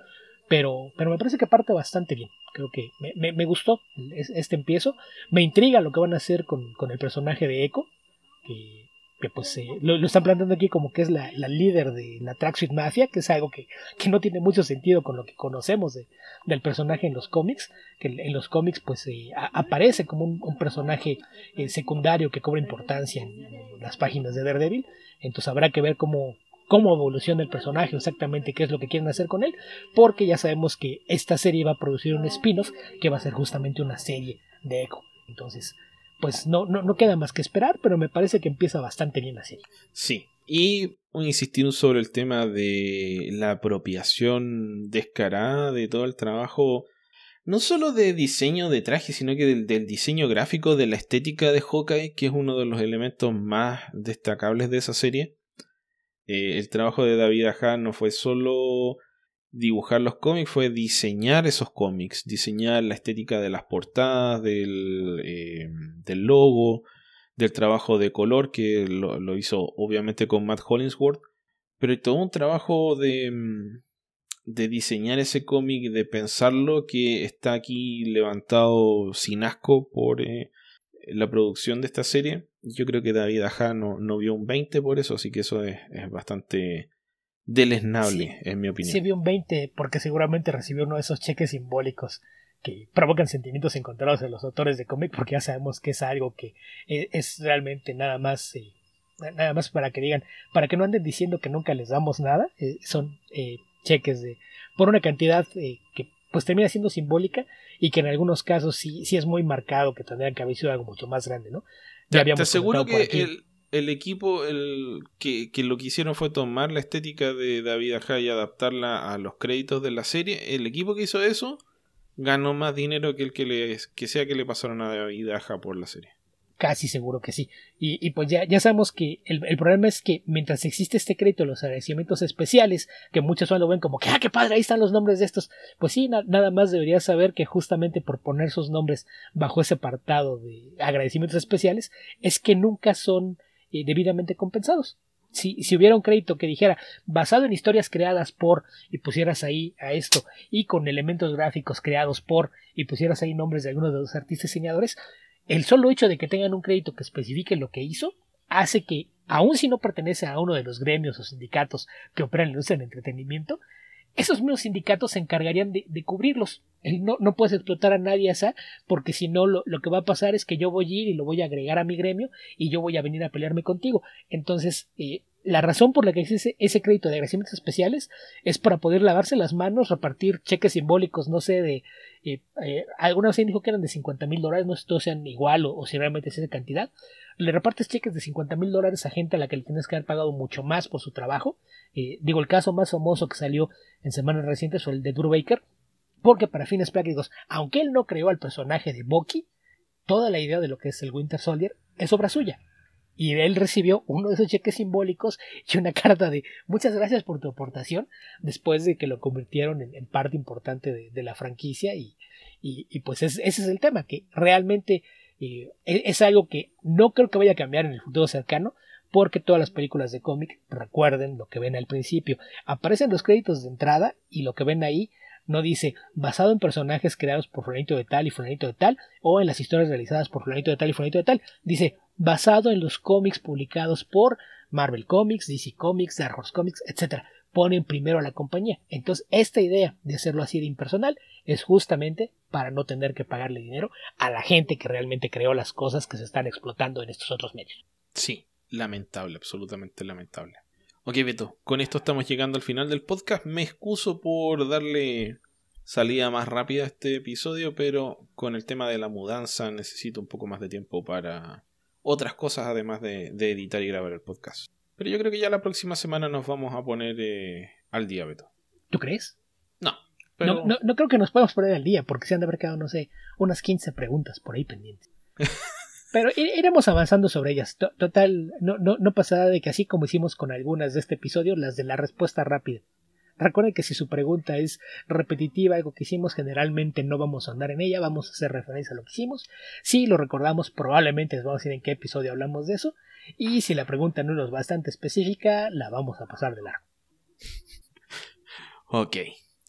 Pero, pero me parece que parte bastante bien. Creo que me, me, me gustó este empiezo. Me intriga lo que van a hacer con, con el personaje de Echo, que, que pues eh, lo, lo están planteando aquí como que es la, la líder de la Tracksuit Mafia, que es algo que, que no tiene mucho sentido con lo que conocemos de, del personaje en los cómics, que en los cómics pues eh, a, aparece como un, un personaje eh, secundario que cobra importancia en, en las páginas de Daredevil. Entonces habrá que ver cómo cómo evoluciona el personaje, exactamente qué es lo que quieren hacer con él, porque ya sabemos que esta serie va a producir un spin-off que va a ser justamente una serie de Echo. Entonces, pues no, no, no queda más que esperar, pero me parece que empieza bastante bien la serie. Sí, y insistir sobre el tema de la apropiación descarada de todo el trabajo, no solo de diseño de traje, sino que del, del diseño gráfico, de la estética de Hawkeye, que es uno de los elementos más destacables de esa serie. Eh, el trabajo de David Aja no fue solo dibujar los cómics, fue diseñar esos cómics, diseñar la estética de las portadas, del, eh, del logo, del trabajo de color, que lo, lo hizo obviamente con Matt Hollingsworth, pero todo un trabajo de, de diseñar ese cómic, de pensarlo, que está aquí levantado sin asco por eh, la producción de esta serie. Yo creo que David Aja no, no vio un veinte por eso, así que eso es, es bastante deleznable, sí, en mi opinión. Sí vio un veinte porque seguramente recibió uno de esos cheques simbólicos que provocan sentimientos encontrados en los autores de cómic, porque ya sabemos que es algo que es, es realmente nada más eh, nada más para que digan, para que no anden diciendo que nunca les damos nada. Eh, son eh, cheques de por una cantidad eh, que pues termina siendo simbólica y que en algunos casos sí, sí es muy marcado que tendrían que haber sido algo mucho más grande, ¿no? Ya te, te aseguro que el, el equipo el, que, que lo que hicieron fue tomar la estética de David Aja y adaptarla a los créditos de la serie. El equipo que hizo eso ganó más dinero que el que, le, que sea que le pasaron a David Aja por la serie. Casi seguro que sí. Y, y pues ya, ya sabemos que el, el problema es que mientras existe este crédito, los agradecimientos especiales, que muchos lo ven como que, ah, qué padre, ahí están los nombres de estos. Pues sí, na, nada más deberías saber que justamente por poner sus nombres bajo ese apartado de agradecimientos especiales, es que nunca son eh, debidamente compensados. Si, si hubiera un crédito que dijera basado en historias creadas por y pusieras ahí a esto y con elementos gráficos creados por y pusieras ahí nombres de algunos de los artistas diseñadores, el solo hecho de que tengan un crédito que especifique lo que hizo hace que, aun si no pertenece a uno de los gremios o sindicatos que operan en la industria del entretenimiento, esos mismos sindicatos se encargarían de, de cubrirlos. No, no puedes explotar a nadie esa, porque si no lo, lo que va a pasar es que yo voy a ir y lo voy a agregar a mi gremio y yo voy a venir a pelearme contigo. Entonces, eh, la razón por la que existe ese crédito de agradecimientos especiales es para poder lavarse las manos, repartir cheques simbólicos, no sé, de eh, eh, alguna vez dijo que eran de cincuenta mil dólares, no sé si todos sean igual o, o si realmente es esa cantidad. Le repartes cheques de cincuenta mil dólares a gente a la que le tienes que haber pagado mucho más por su trabajo. Eh, digo, el caso más famoso que salió en semanas recientes fue el de Drew Baker, porque para fines prácticos, aunque él no creó al personaje de Bucky, toda la idea de lo que es el Winter Soldier es obra suya. Y él recibió uno de esos cheques simbólicos y una carta de muchas gracias por tu aportación, después de que lo convirtieron en, en parte importante de, de la franquicia. Y, y, y pues es, ese es el tema, que realmente eh, es algo que no creo que vaya a cambiar en el futuro cercano, porque todas las películas de cómic, recuerden lo que ven al principio, aparecen los créditos de entrada y lo que ven ahí no dice basado en personajes creados por fulanito de tal y fulanito de tal, o en las historias realizadas por fulanito de tal y fulanito de tal. Dice basado en los cómics publicados por Marvel Comics, D C Comics, Dark Horse Comics, etcétera. Ponen primero a la compañía. Entonces, esta idea de hacerlo así de impersonal es justamente para no tener que pagarle dinero a la gente que realmente creó las cosas que se están explotando en estos otros medios. Sí, lamentable, absolutamente lamentable. Ok, Beto, con esto estamos llegando al final del podcast. Me excuso por darle salida más rápida a este episodio, pero con el tema de la mudanza necesito un poco más de tiempo para otras cosas además de, de editar y grabar el podcast. Pero yo creo que ya la próxima semana nos vamos a poner eh, al día, Beto. ¿Tú crees? No, pero... No, no, no creo que nos podamos poner al día, porque se han de haber quedado, no sé, unas quince preguntas por ahí pendientes. Pero iremos avanzando sobre ellas. Total, no, no, no pasará de que así como hicimos con algunas de este episodio, las de la respuesta rápida. Recuerden que si su pregunta es repetitiva, algo que hicimos, generalmente no vamos a andar en ella, vamos a hacer referencia a lo que hicimos. Si lo recordamos, probablemente les vamos a decir en qué episodio hablamos de eso. Y si la pregunta no es bastante específica, la vamos a pasar de largo. Ok.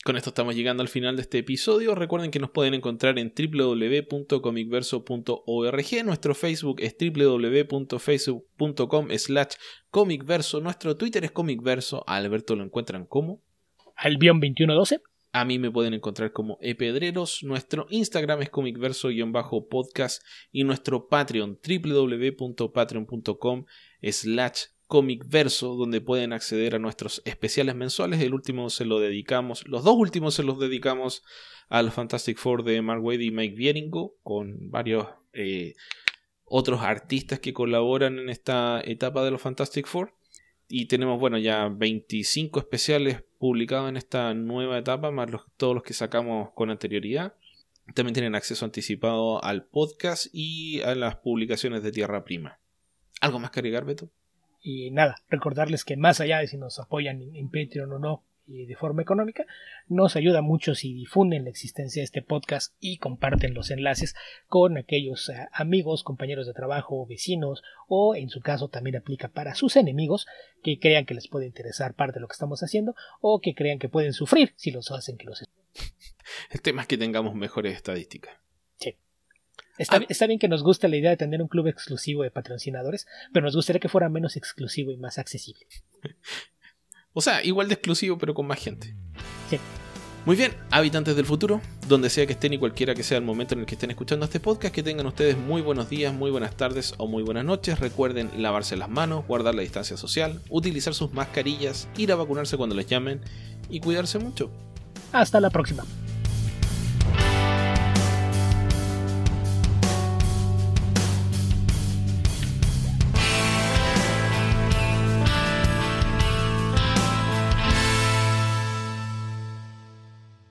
Con esto estamos llegando al final de este episodio. Recuerden que nos pueden encontrar en w w w punto comicverso punto org. Nuestro Facebook es w w w punto facebook punto com slash comicverso. Nuestro Twitter es comicverso. A Alberto lo encuentran como Albion veintiuno doce. A mí me pueden encontrar como epedreros. Nuestro Instagram es comicverso-podcast. Y nuestro Patreon w w w punto patreon punto com slash comicverso, donde pueden acceder a nuestros especiales mensuales. El último se lo dedicamos, los dos últimos se los dedicamos a los Fantastic Four de Mark Waid y Mike Wieringo, con varios eh, otros artistas que colaboran en esta etapa de los Fantastic Four. Y tenemos, bueno, ya veinticinco especiales publicados en esta nueva etapa, más los, todos los que sacamos con anterioridad. También tienen acceso anticipado al podcast y a las publicaciones de Tierra Prima. ¿Algo más que agregar, Beto? Y nada, recordarles que más allá de si nos apoyan en, en Patreon o no y de forma económica, nos ayuda mucho si difunden la existencia de este podcast y comparten los enlaces con aquellos uh, amigos, compañeros de trabajo, vecinos, o en su caso también aplica para sus enemigos que crean que les puede interesar parte de lo que estamos haciendo o que crean que pueden sufrir si los hacen que los... El tema es que tengamos mejores estadísticas. Sí. Está, ah. está bien que nos guste la idea de tener un club exclusivo de patrocinadores, pero nos gustaría que fuera menos exclusivo y más accesible. O sea, igual de exclusivo, pero con más gente. Sí. Muy bien, habitantes del futuro, donde sea que estén y cualquiera que sea el momento en el que estén escuchando este podcast, que tengan ustedes muy buenos días, muy buenas tardes o muy buenas noches. Recuerden lavarse las manos, guardar la distancia social, utilizar sus mascarillas, ir a vacunarse cuando les llamen y cuidarse mucho. Hasta la próxima.